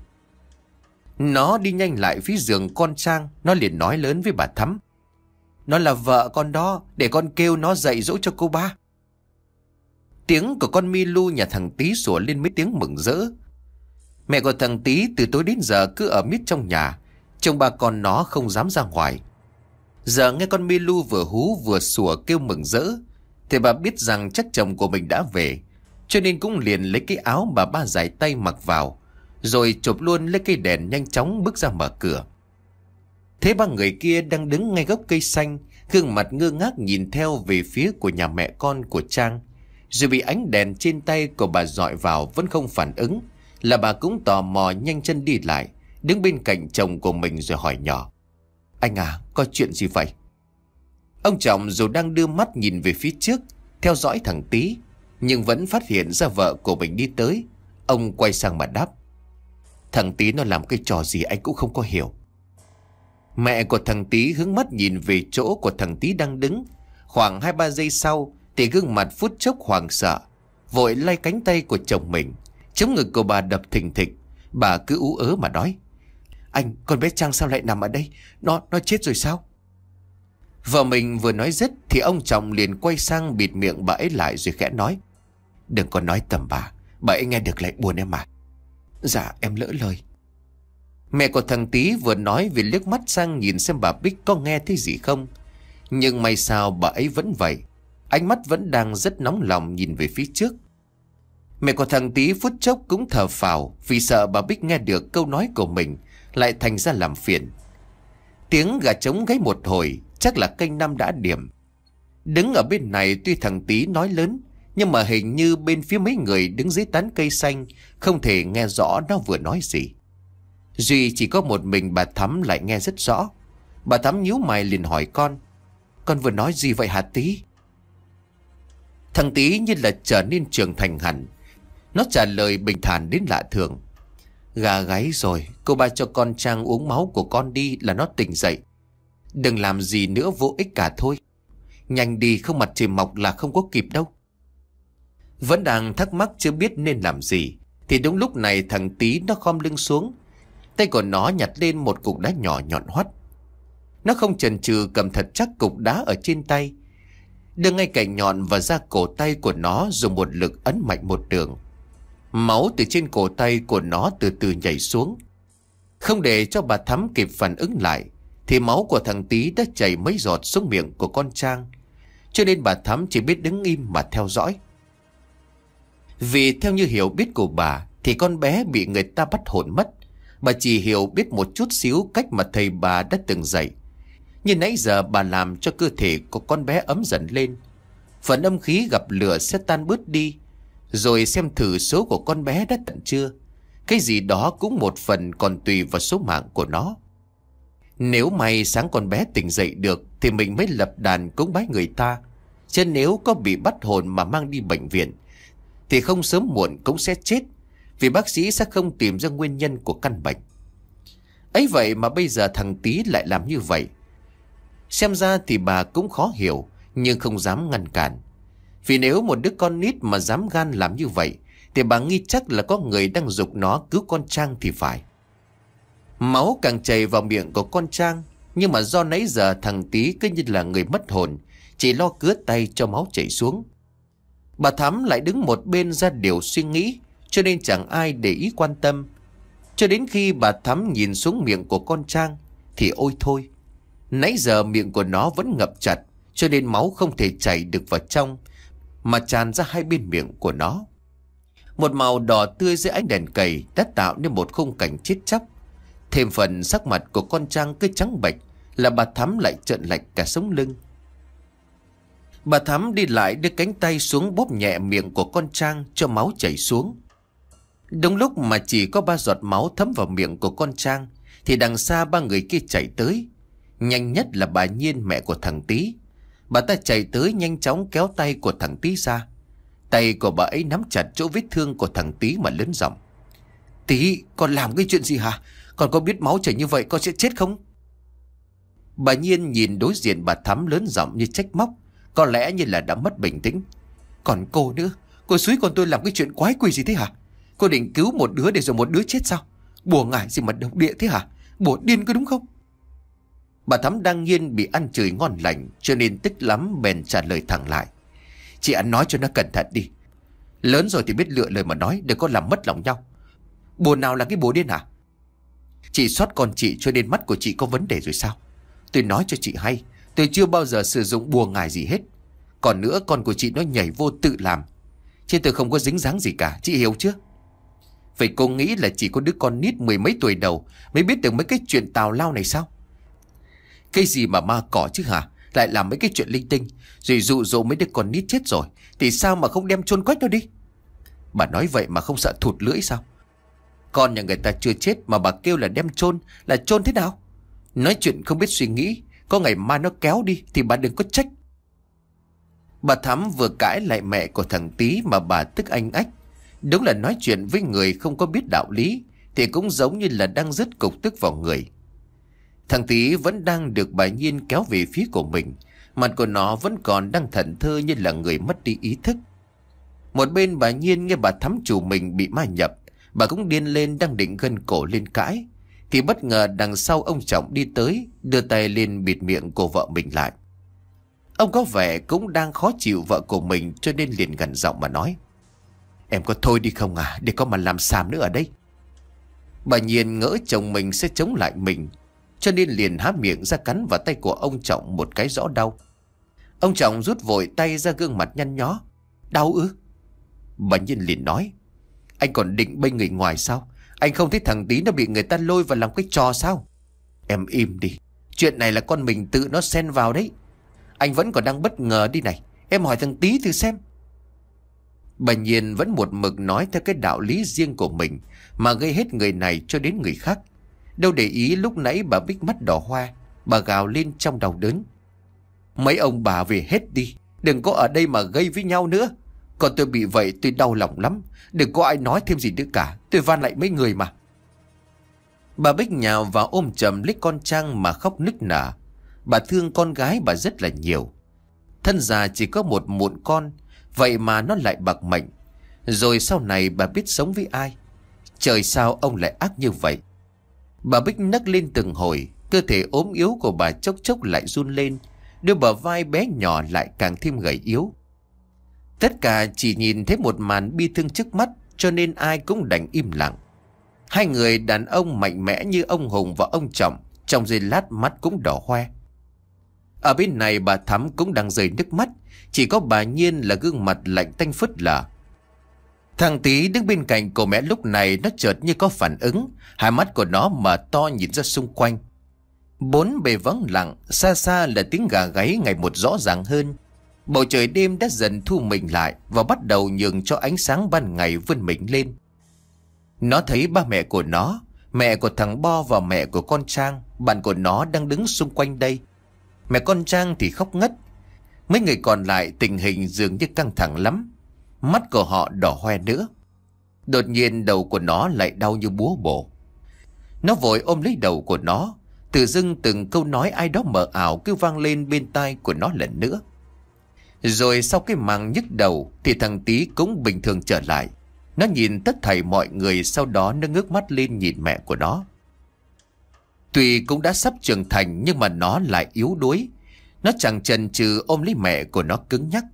Nó đi nhanh lại phía giường con Trang. Nó liền nói lớn với bà Thắm. Nó là vợ con đó, để con kêu nó dạy dỗ cho cô ba. Tiếng của con Milu nhà thằng Tý sủa lên mấy tiếng mừng rỡ. Mẹ của thằng Tý từ tối đến giờ cứ ở miết trong nhà, chồng bà con nó không dám ra ngoài. Giờ nghe con Milu vừa hú vừa sủa kêu mừng rỡ, thì bà biết rằng chắc chồng của mình đã về, cho nên cũng liền lấy cái áo bà ba giải tay mặc vào, rồi chộp luôn lấy cây đèn nhanh chóng bước ra mở cửa. Thế ba người kia đang đứng ngay gốc cây xanh, gương mặt ngơ ngác nhìn theo về phía của nhà mẹ con của Trang, rồi bị ánh đèn trên tay của bà dọi vào vẫn không phản ứng, là bà cũng tò mò nhanh chân đi lại, đứng bên cạnh chồng của mình rồi hỏi nhỏ. Anh à, có chuyện gì vậy? Ông Trọng dù đang đưa mắt nhìn về phía trước, theo dõi thằng Tý, nhưng vẫn phát hiện ra vợ của mình đi tới. Ông quay sang mà đáp. Thằng Tý nó làm cái trò gì anh cũng không có hiểu. Mẹ của thằng Tý hướng mắt nhìn về chỗ của thằng Tý đang đứng. Khoảng hai ba giây sau thì gương mặt phút chốc hoảng sợ, vội lay cánh tay của chồng mình. Chống ngực của bà đập thình thịch. Bà cứ ú ớ mà nói. Anh, con bé Trang sao lại nằm ở đây? Nó, nó chết rồi sao? Vợ mình vừa nói dứt thì ông Trọng liền quay sang bịt miệng bà ấy lại rồi khẽ nói. Đừng có nói tầm bà, bà ấy nghe được lại buồn em mà. Dạ em lỡ lời. Mẹ của thằng Tý vừa nói vì liếc mắt sang nhìn xem bà Bích có nghe thấy gì không. Nhưng may sao bà ấy vẫn vậy, ánh mắt vẫn đang rất nóng lòng nhìn về phía trước. Mẹ của thằng Tý phút chốc cũng thở phào, vì sợ bà Bích nghe được câu nói của mình lại thành ra làm phiền. Tiếng gà trống gáy một hồi, chắc là canh năm đã điểm. Đứng ở bên này tuy thằng Tý nói lớn, nhưng mà hình như bên phía mấy người đứng dưới tán cây xanh không thể nghe rõ nó vừa nói gì. Duy chỉ có một mình bà Thắm lại nghe rất rõ. Bà Thắm nhíu mày liền hỏi con. Con vừa nói gì vậy hả Tý? Thằng Tý như là trở nên trưởng thành hẳn. Nó trả lời bình thản đến lạ thường. Gà gáy rồi, cô ba cho con Trang uống máu của con đi là nó tỉnh dậy. Đừng làm gì nữa vô ích cả thôi. Nhanh đi, không mặt trời mọc là không có kịp đâu. Vẫn đang thắc mắc chưa biết nên làm gì, thì đúng lúc này thằng Tý nó khom lưng xuống. Tay của nó nhặt lên một cục đá nhỏ nhọn hoắt. Nó không chần chừ cầm thật chắc cục đá ở trên tay, đưa ngay cạnh nhọn và ra cổ tay của nó, dùng một lực ấn mạnh một đường. Máu từ trên cổ tay của nó từ từ nhảy xuống. Không để cho bà Thắm kịp phản ứng lại, thì máu của thằng Tý đã chảy mấy giọt xuống miệng của con Trang, cho nên bà Thắm chỉ biết đứng im mà theo dõi. Vì theo như hiểu biết của bà thì con bé bị người ta bắt hồn mất. Bà chỉ hiểu biết một chút xíu cách mà thầy bà đã từng dạy. Nhưng nãy giờ bà làm cho cơ thể của con bé ấm dần lên. Phần âm khí gặp lửa sẽ tan bớt đi. Rồi xem thử số của con bé đã tận chưa. Cái gì đó cũng một phần còn tùy vào số mạng của nó. Nếu may sáng con bé tỉnh dậy được thì mình mới lập đàn cúng bái người ta. Chứ nếu có bị bắt hồn mà mang đi bệnh viện thì không sớm muộn cũng sẽ chết. Vì bác sĩ sẽ không tìm ra nguyên nhân của căn bệnh. Ấy vậy mà bây giờ thằng Tý lại làm như vậy. Xem ra thì bà cũng khó hiểu, nhưng không dám ngăn cản. Vì nếu một đứa con nít mà dám gan làm như vậy thì bà nghi chắc là có người đang giục nó cứu con Trang thì phải. Máu càng chảy vào miệng của con Trang. Nhưng mà do nãy giờ thằng Tý cứ như là người mất hồn, chỉ lo cứa tay cho máu chảy xuống. Bà Thắm lại đứng một bên ra điều suy nghĩ, cho nên chẳng ai để ý quan tâm. Cho đến khi bà Thắm nhìn xuống miệng của con Trang thì ôi thôi, nãy giờ miệng của nó vẫn ngập chặt, cho nên máu không thể chảy được vào trong, mà tràn ra hai bên miệng của nó. Một màu đỏ tươi dưới ánh đèn cầy đã tạo nên một khung cảnh chết chóc. Thêm phần sắc mặt của con Trang cứ trắng bệch là bà Thắm lại trợn lạnh cả sống lưng. Bà Thắm đi lại đưa cánh tay xuống bóp nhẹ miệng của con Trang cho máu chảy xuống. Đúng lúc mà chỉ có ba giọt máu thấm vào miệng của con Trang thì đằng xa ba người kia chạy tới. Nhanh nhất là bà Nhiên, mẹ của thằng Tý. Bà ta chạy tới nhanh chóng kéo tay của thằng Tý ra. Tay của bà ấy nắm chặt chỗ vết thương của thằng Tý mà lớn giọng: "Tý, con làm cái chuyện gì hả? Con có biết máu chảy như vậy con sẽ chết không?" Bà Nhiên nhìn đối diện bà Thắm lớn giọng như trách móc, có lẽ như là đã mất bình tĩnh. "Còn cô nữa, cô xúi con tôi làm cái chuyện quái quỷ gì thế hả? Cô định cứu một đứa để rồi một đứa chết sao? Bùa ngải gì mà độc địa thế hả? Bùa điên có đúng không?" Bà Thắm đang nhiên bị ăn chửi ngon lành, cho nên tức lắm bèn trả lời thẳng lại: "Chị ăn nói cho nó cẩn thận đi. Lớn rồi thì biết lựa lời mà nói, đừng có làm mất lòng nhau. Bùa nào là cái bùa điên hả? Chị sót con chị cho nên mắt của chị có vấn đề rồi sao? Tôi nói cho chị hay, tôi chưa bao giờ sử dụng bùa ngải gì hết. Còn nữa, con của chị nó nhảy vô tự làm, chứ tôi không có dính dáng gì cả, chị hiểu chưa? Vậy cô nghĩ là chỉ có đứa con nít mười mấy tuổi đầu mới biết được mấy cái chuyện tào lao này sao? Cái gì mà ma cỏ chứ hả? Lại làm mấy cái chuyện linh tinh, rồi dụ dỗ mấy đứa con nít chết rồi thì sao mà không đem chôn quách nó đi? Bà nói vậy mà không sợ thụt lưỡi sao? Con nhà người ta chưa chết mà bà kêu là đem chôn, là chôn thế nào? Nói chuyện không biết suy nghĩ, có ngày mai nó kéo đi thì bà đừng có trách." Bà Thắm vừa cãi lại mẹ của thằng Tý mà bà tức anh ách. Đúng là nói chuyện với người không có biết đạo lý thì cũng giống như là đang dứt cục tức vào người. Thằng Tý vẫn đang được bà Nhiên kéo về phía của mình. Mặt của nó vẫn còn đang thẫn thơ như là người mất đi ý thức. Một bên bà Nhiên nghe bà Thắm chủ mình bị ma nhập, bà cũng điên lên đang định gân cổ lên cãi thì bất ngờ đằng sau ông Trọng đi tới, đưa tay lên bịt miệng của vợ mình lại. Ông có vẻ cũng đang khó chịu vợ của mình, cho nên liền gằn giọng mà nói: "Em có thôi đi không à, để có mà làm xàm nữa ở đây." Bà Nhiên ngỡ chồng mình sẽ chống lại mình, cho nên liền há miệng ra cắn vào tay của ông Trọng một cái rõ đau. Ông Trọng rút vội tay ra, gương mặt nhăn nhó: "Đau ư?" Bà Nhiên liền nói: "Anh còn định bênh người ngoài sao? Anh không thấy thằng Tý nó bị người ta lôi vào làm cái trò sao?" "Em im đi, chuyện này là con mình tự nó xen vào đấy. Anh vẫn còn đang bất ngờ đi này, em hỏi thằng Tý thử xem." Bà Nhiên vẫn một mực nói theo cái đạo lý riêng của mình mà gây hết người này cho đến người khác. Đâu để ý lúc nãy bà Bích mắt đỏ hoe, bà gào lên trong đau đớn: "Mấy ông bà về hết đi, đừng có ở đây mà gây với nhau nữa. Còn tôi bị vậy tôi đau lòng lắm, đừng có ai nói thêm gì nữa cả, tôi van lại mấy người mà." Bà Bích nhào vào ôm chầm lấy con Trang mà khóc nức nở. Bà thương con gái bà rất là nhiều. Thân già chỉ có một mụn con, vậy mà nó lại bạc mệnh. Rồi sau này bà biết sống với ai? Trời sao ông lại ác như vậy? Bà Bích nấc lên từng hồi, cơ thể ốm yếu của bà chốc chốc lại run lên, đôi bờ vai bé nhỏ lại càng thêm gầy yếu. Tất cả chỉ nhìn thấy một màn bi thương trước mắt, cho nên ai cũng đành im lặng. Hai người đàn ông mạnh mẽ như ông Hùng và ông Trọng trong giây lát mắt cũng đỏ hoe. Ở bên này bà Thắm cũng đang rơi nước mắt, chỉ có bà Nhiên là gương mặt lạnh tanh phớt lờ. Thằng Tí đứng bên cạnh cô mẹ lúc này nó chợt như có phản ứng. Hai mắt của nó mở to nhìn ra xung quanh. Bốn bề vắng lặng, xa xa là tiếng gà gáy ngày một rõ ràng hơn. Bầu trời đêm đã dần thu mình lại và bắt đầu nhường cho ánh sáng ban ngày vươn mình lên. Nó thấy ba mẹ của nó, mẹ của thằng Bo và mẹ của con Trang, bạn của nó đang đứng xung quanh đây. Mẹ con Trang thì khóc ngất. Mấy người còn lại tình hình dường như căng thẳng lắm. Mắt của họ đỏ hoe nữa. Đột nhiên đầu của nó lại đau như búa bổ. Nó vội ôm lấy đầu của nó. Tự dưng từng câu nói ai đó mờ ảo cứ vang lên bên tai của nó lần nữa. Rồi sau cái màng nhức đầu thì thằng Tí cũng bình thường trở lại. Nó nhìn tất thảy mọi người, sau đó nó ngước mắt lên nhìn mẹ của nó. Tuy cũng đã sắp trưởng thành nhưng mà nó lại yếu đuối. Nó chẳng chần chừ ôm lấy mẹ của nó cứng nhắc.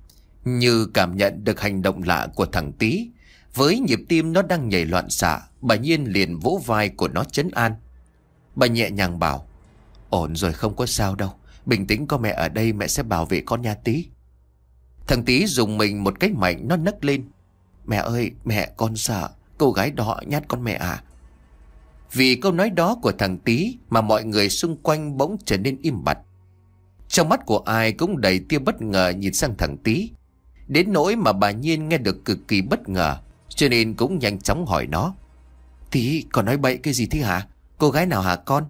Như cảm nhận được hành động lạ của thằng Tí, với nhịp tim nó đang nhảy loạn xạ, bà Nhiên liền vỗ vai của nó trấn an. Bà nhẹ nhàng bảo: ổn rồi, không có sao đâu. Bình tĩnh, có mẹ ở đây, mẹ sẽ bảo vệ con nha Tí. Thằng Tí dùng mình một cái mạnh, nó nấc lên: mẹ ơi, mẹ, con sợ. Cô gái đó nhát con mẹ à? Vì câu nói đó của thằng Tí mà mọi người xung quanh bỗng trở nên im bặt. Trong mắt của ai cũng đầy tia bất ngờ nhìn sang thằng Tí. Đến nỗi mà bà Nhiên nghe được cực kỳ bất ngờ, cho nên cũng nhanh chóng hỏi nó: Tí, con nói bậy cái gì thế hả? Cô gái nào hả con?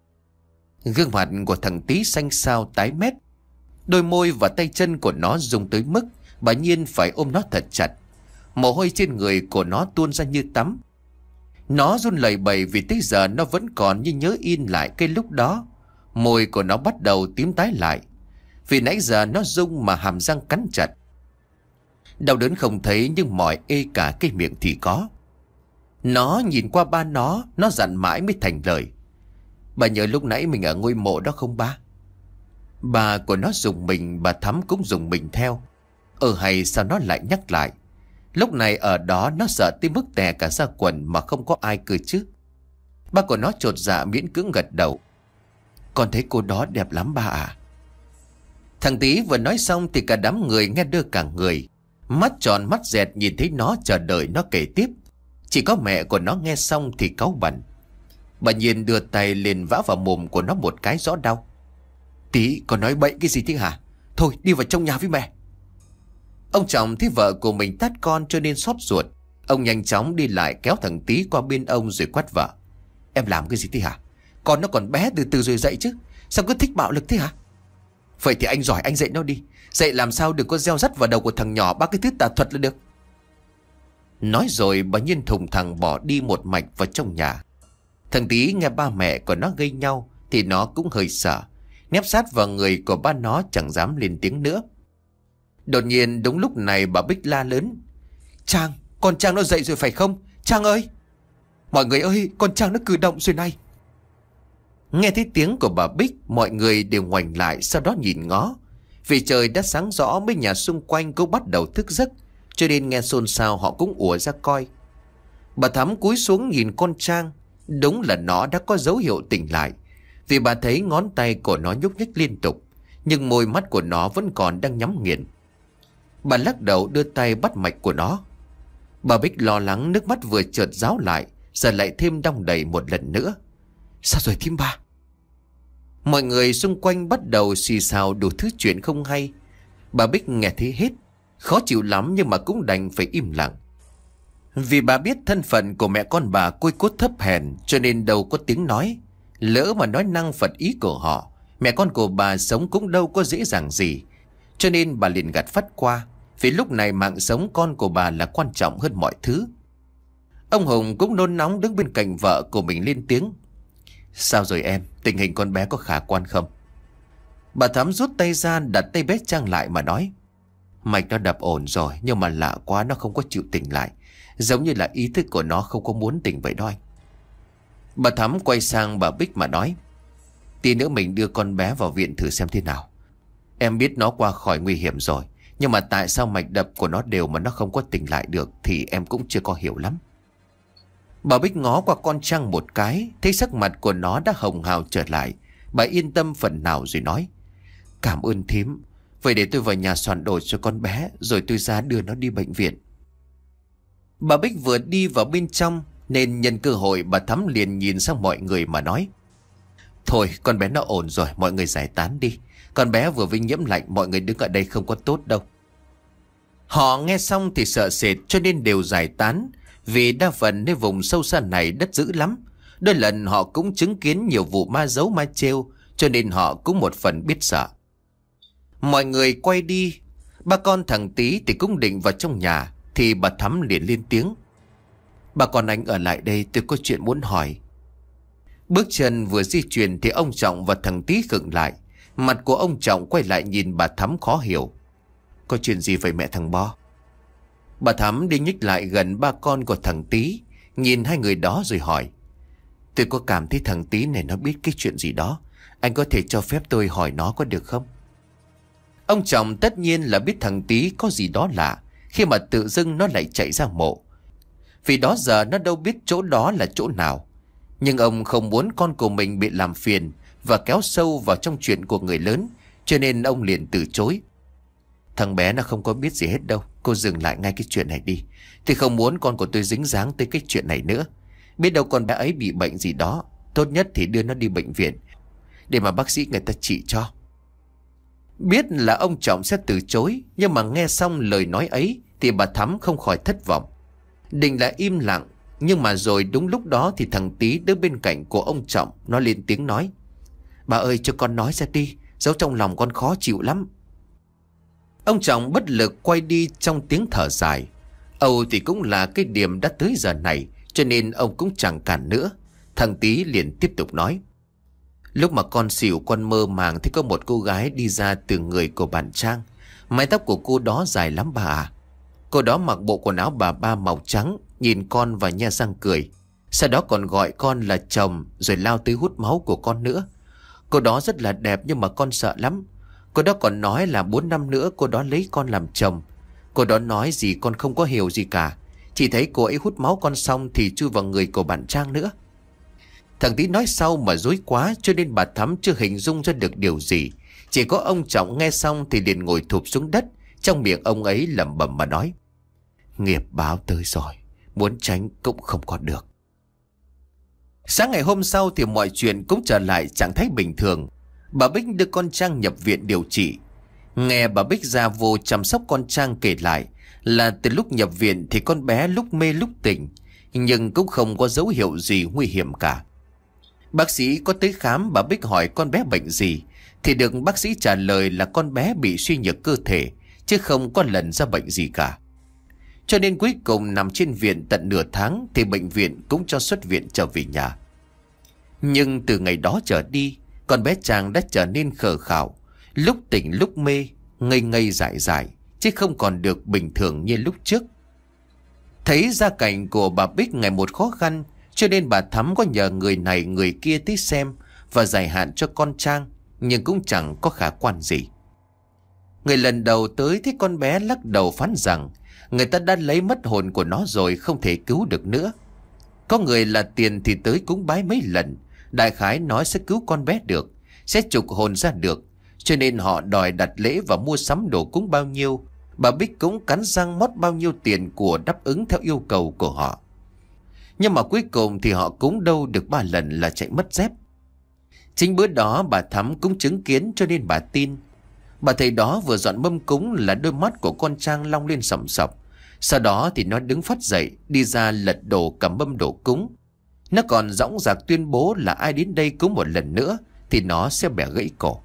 Gương mặt của thằng Tí xanh xao tái mét. Đôi môi và tay chân của nó rung tới mức bà Nhiên phải ôm nó thật chặt. Mồ hôi trên người của nó tuôn ra như tắm. Nó run lẩy bẩy vì tới giờ nó vẫn còn như nhớ in lại cái lúc đó. Môi của nó bắt đầu tím tái lại. Vì nãy giờ nó rung mà hàm răng cắn chặt. Đau đớn không thấy nhưng mỏi ê cả cái miệng thì có. Nó nhìn qua ba nó, nó dặn mãi mới thành lời: bà nhớ lúc nãy mình ở ngôi mộ đó không ba? Bà của nó dùng mình, bà Thắm cũng dùng mình theo. Ờ hay sao nó lại nhắc lại? Lúc này ở đó nó sợ tới mức tè cả ra quần mà không có ai cười chứ. Ba của nó chột dạ miễn cưỡng gật đầu: con thấy cô đó đẹp lắm ba à. Thằng Tí vừa nói xong thì cả đám người nghe đưa cả người. Mắt tròn mắt dẹt nhìn thấy nó chờ đợi nó kể tiếp. Chỉ có mẹ của nó nghe xong thì cáu bẩn. Bà Nhiên đưa tay lên vã vào mồm của nó một cái rõ đau. Tí, con nói bậy cái gì thế hả? Thôi đi vào trong nhà với mẹ. Ông chồng thấy vợ của mình tát con cho nên xót ruột. Ông nhanh chóng đi lại kéo thằng Tí qua bên ông rồi quát vợ: em làm cái gì thế hả? Con nó còn bé, từ từ rồi dậy chứ. Sao cứ thích bạo lực thế hả? Vậy thì anh giỏi anh dạy nó đi. Dạy làm sao đừng có gieo rắt vào đầu của thằng nhỏ ba cái thứ tà thuật là được. Nói rồi bà Nhiên thùng thẳng bỏ đi một mạch vào trong nhà. Thằng Tí nghe ba mẹ của nó gây nhau thì nó cũng hơi sợ, nép sát vào người của ba nó chẳng dám lên tiếng nữa. Đột nhiên đúng lúc này bà Bích la lớn: Trang, con Trang nó dậy rồi phải không? Trang ơi! Mọi người ơi, con Trang nó cử động rồi này. Nghe thấy tiếng của bà Bích, mọi người đều ngoảnh lại, sau đó nhìn ngó. Vì trời đã sáng rõ, mấy nhà xung quanh cũng bắt đầu thức giấc, cho nên nghe xôn xao họ cũng ùa ra coi. Bà Thắm cúi xuống nhìn con Trang. Đúng là nó đã có dấu hiệu tỉnh lại, vì bà thấy ngón tay của nó nhúc nhích liên tục, nhưng môi mắt của nó vẫn còn đang nhắm nghiền. Bà lắc đầu đưa tay bắt mạch của nó. Bà Bích lo lắng, nước mắt vừa chợt ráo lại, giờ lại thêm đong đầy một lần nữa. Sao rồi thím ba? Mọi người xung quanh bắt đầu xì xào đủ thứ chuyện không hay. Bà Bích nghe thấy hết, khó chịu lắm nhưng mà cũng đành phải im lặng. Vì bà biết thân phận của mẹ con bà côi cút thấp hèn, cho nên đâu có tiếng nói. Lỡ mà nói năng phật ý của họ, mẹ con của bà sống cũng đâu có dễ dàng gì. Cho nên bà liền gạt phắt qua, vì lúc này mạng sống con của bà là quan trọng hơn mọi thứ. Ông Hùng cũng nôn nóng đứng bên cạnh vợ của mình lên tiếng: Sao rồi em, tình hình con bé có khả quan không? Bà Thắm rút tay ra đặt tay bé Trang lại mà nói: Mạch nó đập ổn rồi, nhưng mà lạ quá nó không có chịu tỉnh lại. Giống như là ý thức của nó không có muốn tỉnh vậy đó anh. Bà Thắm quay sang bà Bích mà nói: Tí nữa mình đưa con bé vào viện thử xem thế nào. Em biết nó qua khỏi nguy hiểm rồi, nhưng mà tại sao mạch đập của nó đều mà nó không có tỉnh lại được thì em cũng chưa có hiểu lắm. Bà Bích ngó qua con Trang một cái, thấy sắc mặt của nó đã hồng hào trở lại. Bà yên tâm phần nào rồi nói: Cảm ơn thím. Vậy để tôi vào nhà soạn đồ cho con bé, rồi tôi ra đưa nó đi bệnh viện. Bà Bích vừa đi vào bên trong nên nhân cơ hội bà Thắm liền nhìn sang mọi người mà nói: Thôi con bé nó ổn rồi, mọi người giải tán đi. Con bé vừa bị nhiễm lạnh, mọi người đứng ở đây không có tốt đâu. Họ nghe xong thì sợ sệt cho nên đều giải tán. Vì đa phần nơi vùng sâu xa này đất dữ lắm. Đôi lần họ cũng chứng kiến nhiều vụ ma giấu ma trêu, cho nên họ cũng một phần biết sợ. Mọi người quay đi. Ba con thằng Tý thì cũng định vào trong nhà, thì bà Thắm liền lên tiếng: Bà con anh ở lại đây, tôi có chuyện muốn hỏi. Bước chân vừa di chuyển thì ông Trọng và thằng Tý khựng lại. Mặt của ông Trọng quay lại nhìn bà Thắm khó hiểu: Có chuyện gì vậy mẹ thằng Bo? Bà Thắm đi nhích lại gần ba con của thằng Tý, nhìn hai người đó rồi hỏi: Tôi có cảm thấy thằng Tý này nó biết cái chuyện gì đó. Anh có thể cho phép tôi hỏi nó có được không? Ông Trọng tất nhiên là biết thằng Tý có gì đó lạ khi mà tự dưng nó lại chạy ra mộ. Vì đó giờ nó đâu biết chỗ đó là chỗ nào. Nhưng ông không muốn con của mình bị làm phiền và kéo sâu vào trong chuyện của người lớn, cho nên ông liền từ chối: Thằng bé nó không có biết gì hết đâu. Cô dừng lại ngay cái chuyện này đi. Tôi không muốn con của tôi dính dáng tới cái chuyện này nữa. Biết đâu con bé ấy bị bệnh gì đó, tốt nhất thì đưa nó đi bệnh viện để mà bác sĩ người ta trị cho. Biết là ông Trọng sẽ từ chối, nhưng mà nghe xong lời nói ấy thì bà Thắm không khỏi thất vọng. Định là im lặng, nhưng mà rồi đúng lúc đó thì thằng Tý đứng bên cạnh của ông Trọng, nó lên tiếng nói: Bà ơi, cho con nói ra đi, giấu trong lòng con khó chịu lắm. Ông Trọng bất lực quay đi trong tiếng thở dài. Âu thì cũng là cái điểm đã tới giờ này, cho nên ông cũng chẳng cản nữa. Thằng Tý liền tiếp tục nói: Lúc mà con xỉu, con mơ màng thấy có một cô gái đi ra từ người của bạn Trang. Mái tóc của cô đó dài lắm bà à. Cô đó mặc bộ quần áo bà ba màu trắng, nhìn con và nhe răng cười. Sau đó còn gọi con là chồng, rồi lao tới hút máu của con nữa. Cô đó rất là đẹp nhưng mà con sợ lắm. Cô đó còn nói là bốn năm nữa cô đó lấy con làm chồng. Cô đó nói gì con không có hiểu gì cả. Chỉ thấy cô ấy hút máu con xong thì chui vào người của bạn Trang nữa. Thằng Tý nói sau mà dối quá, cho nên bà Thắm chưa hình dung ra được điều gì. Chỉ có ông Trọng nghe xong thì liền ngồi thụp xuống đất. Trong miệng ông ấy lẩm bẩm mà nói: Nghiệp báo tới rồi, muốn tránh cũng không còn được. Sáng ngày hôm sau thì mọi chuyện cũng trở lại trạng thái bình thường. Bà Bích đưa con Trang nhập viện điều trị. Nghe bà Bích già vô chăm sóc con Trang kể lại là từ lúc nhập viện thì con bé lúc mê lúc tỉnh, nhưng cũng không có dấu hiệu gì nguy hiểm cả. Bác sĩ có tới khám, bà Bích hỏi con bé bệnh gì thì được bác sĩ trả lời là con bé bị suy nhược cơ thể, chứ không có lần ra bệnh gì cả. Cho nên cuối cùng nằm trên viện tận nửa tháng thì bệnh viện cũng cho xuất viện trở về nhà. Nhưng từ ngày đó trở đi, con bé Trang đã trở nên khờ khảo, lúc tỉnh lúc mê, ngây ngây dại dại, chứ không còn được bình thường như lúc trước. Thấy gia cảnh của bà Bích ngày một khó khăn, cho nên bà Thắm có nhờ người này người kia tới xem và giải hạn cho con Trang, nhưng cũng chẳng có khả quan gì. Người lần đầu tới thấy con bé lắc đầu phán rằng người ta đã lấy mất hồn của nó rồi, không thể cứu được nữa. Có người là tiền thì tới cúng bái mấy lần, đại khái nói sẽ cứu con bé được, sẽ trục hồn ra được, cho nên họ đòi đặt lễ và mua sắm đồ cúng bao nhiêu, bà Bích cũng cắn răng mót bao nhiêu tiền của đáp ứng theo yêu cầu của họ. Nhưng mà cuối cùng thì họ cúng đâu được ba lần là chạy mất dép. Chính bữa đó bà Thắm cũng chứng kiến cho nên bà tin. Bà thầy đó vừa dọn mâm cúng là đôi mắt của con Trang long lên sòng sọc. Sau đó thì nó đứng phắt dậy, đi ra lật đổ cầm mâm đổ cúng. Nó còn dõng dạc tuyên bố là ai đến đây cúng một lần nữa thì nó sẽ bẻ gãy cổ.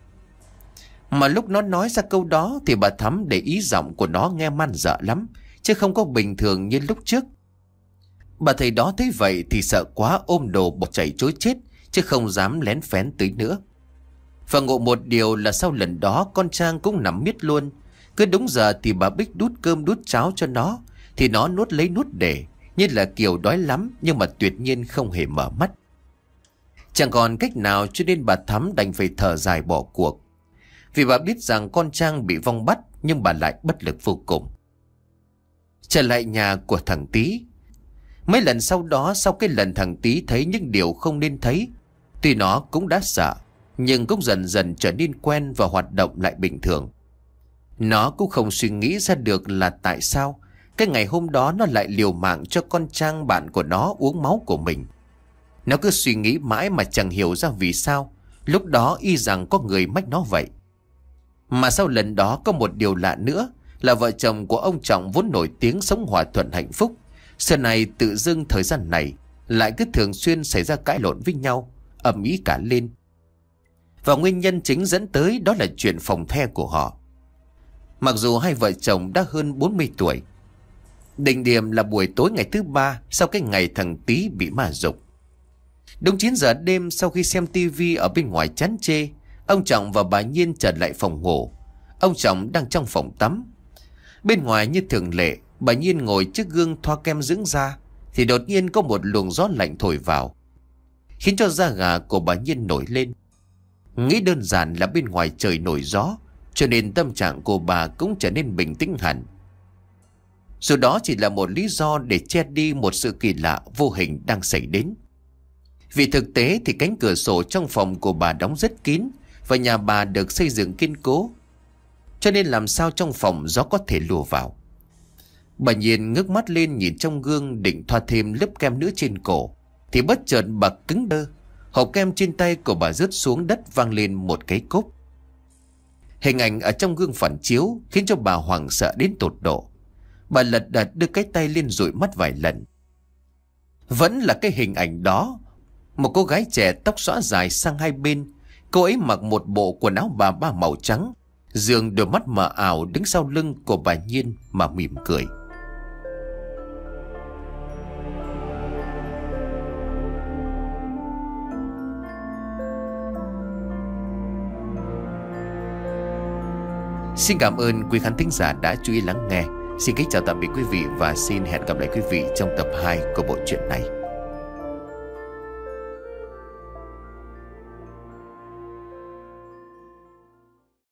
Mà lúc nó nói ra câu đó thì bà Thắm để ý giọng của nó nghe man dợ lắm, chứ không có bình thường như lúc trước. Bà thầy đó thấy vậy thì sợ quá, ôm đồ bỏ chạy trối chết, chứ không dám lén phén tới nữa. Và ngộ một điều là sau lần đó con Trang cũng nằm miết luôn. Cứ đúng giờ thì bà Bích đút cơm đút cháo cho nó thì nó nuốt lấy nuốt để, như là kiểu đói lắm nhưng mà tuyệt nhiên không hề mở mắt. Chẳng còn cách nào cho nên bà Thắm đành phải thở dài bỏ cuộc. Vì bà biết rằng con Trang bị vong bắt, nhưng bà lại bất lực vô cùng. Trở lại nhà của thằng Tý. Mấy lần sau đó, sau cái lần thằng Tý thấy những điều không nên thấy, tuy nó cũng đã sợ, nhưng cũng dần dần trở nên quen và hoạt động lại bình thường. Nó cũng không suy nghĩ ra được là tại sao cái ngày hôm đó nó lại liều mạng cho con Trang bạn của nó uống máu của mình. Nó cứ suy nghĩ mãi mà chẳng hiểu ra vì sao lúc đó y rằng có người mách nó vậy. Mà sau lần đó có một điều lạ nữa là vợ chồng của ông Trọng vốn nổi tiếng sống hòa thuận hạnh phúc, sau này tự dưng thời gian này lại cứ thường xuyên xảy ra cãi lộn với nhau, ầm ĩ cả lên. Và nguyên nhân chính dẫn tới đó là chuyện phòng the của họ. Mặc dù hai vợ chồng đã hơn bốn mươi tuổi, đỉnh điểm là buổi tối ngày thứ ba sau cái ngày thằng Tý bị ma giục. Đúng chín giờ đêm, sau khi xem tivi ở bên ngoài chán chê, ông Trọng và bà Nhiên trở lại phòng ngủ. Ông Trọng đang trong phòng tắm. Bên ngoài như thường lệ, bà Nhiên ngồi trước gương thoa kem dưỡng da, thì đột nhiên có một luồng gió lạnh thổi vào, khiến cho da gà của bà Nhiên nổi lên. Nghĩ đơn giản là bên ngoài trời nổi gió, cho nên tâm trạng của bà cũng trở nên bình tĩnh hẳn. Dù đó chỉ là một lý do để che đi một sự kỳ lạ vô hình đang xảy đến. Vì thực tế thì cánh cửa sổ trong phòng của bà đóng rất kín, và nhà bà được xây dựng kiên cố, cho nên làm sao trong phòng gió có thể lùa vào. Bà Nhiên ngước mắt lên nhìn trong gương định thoa thêm lớp kem nữa trên cổ, thì bất chợt bà cứng đơ. Hộp kem trên tay của bà rớt xuống đất, vang lên một cái cốp. Hình ảnh ở trong gương phản chiếu khiến cho bà hoảng sợ đến tột độ. Bà lật đật đưa cái tay lên dụi mắt vài lần. Vẫn là cái hình ảnh đó. Một cô gái trẻ tóc xõa dài sang hai bên. Cô ấy mặc một bộ quần áo bà ba màu trắng, dường đôi mắt mờ ảo đứng sau lưng của bà Nhiên mà mỉm cười. Xin cảm ơn quý khán thính giả đã chú ý lắng nghe. Xin kính chào tạm biệt quý vị và xin hẹn gặp lại quý vị trong tập hai của bộ truyện này.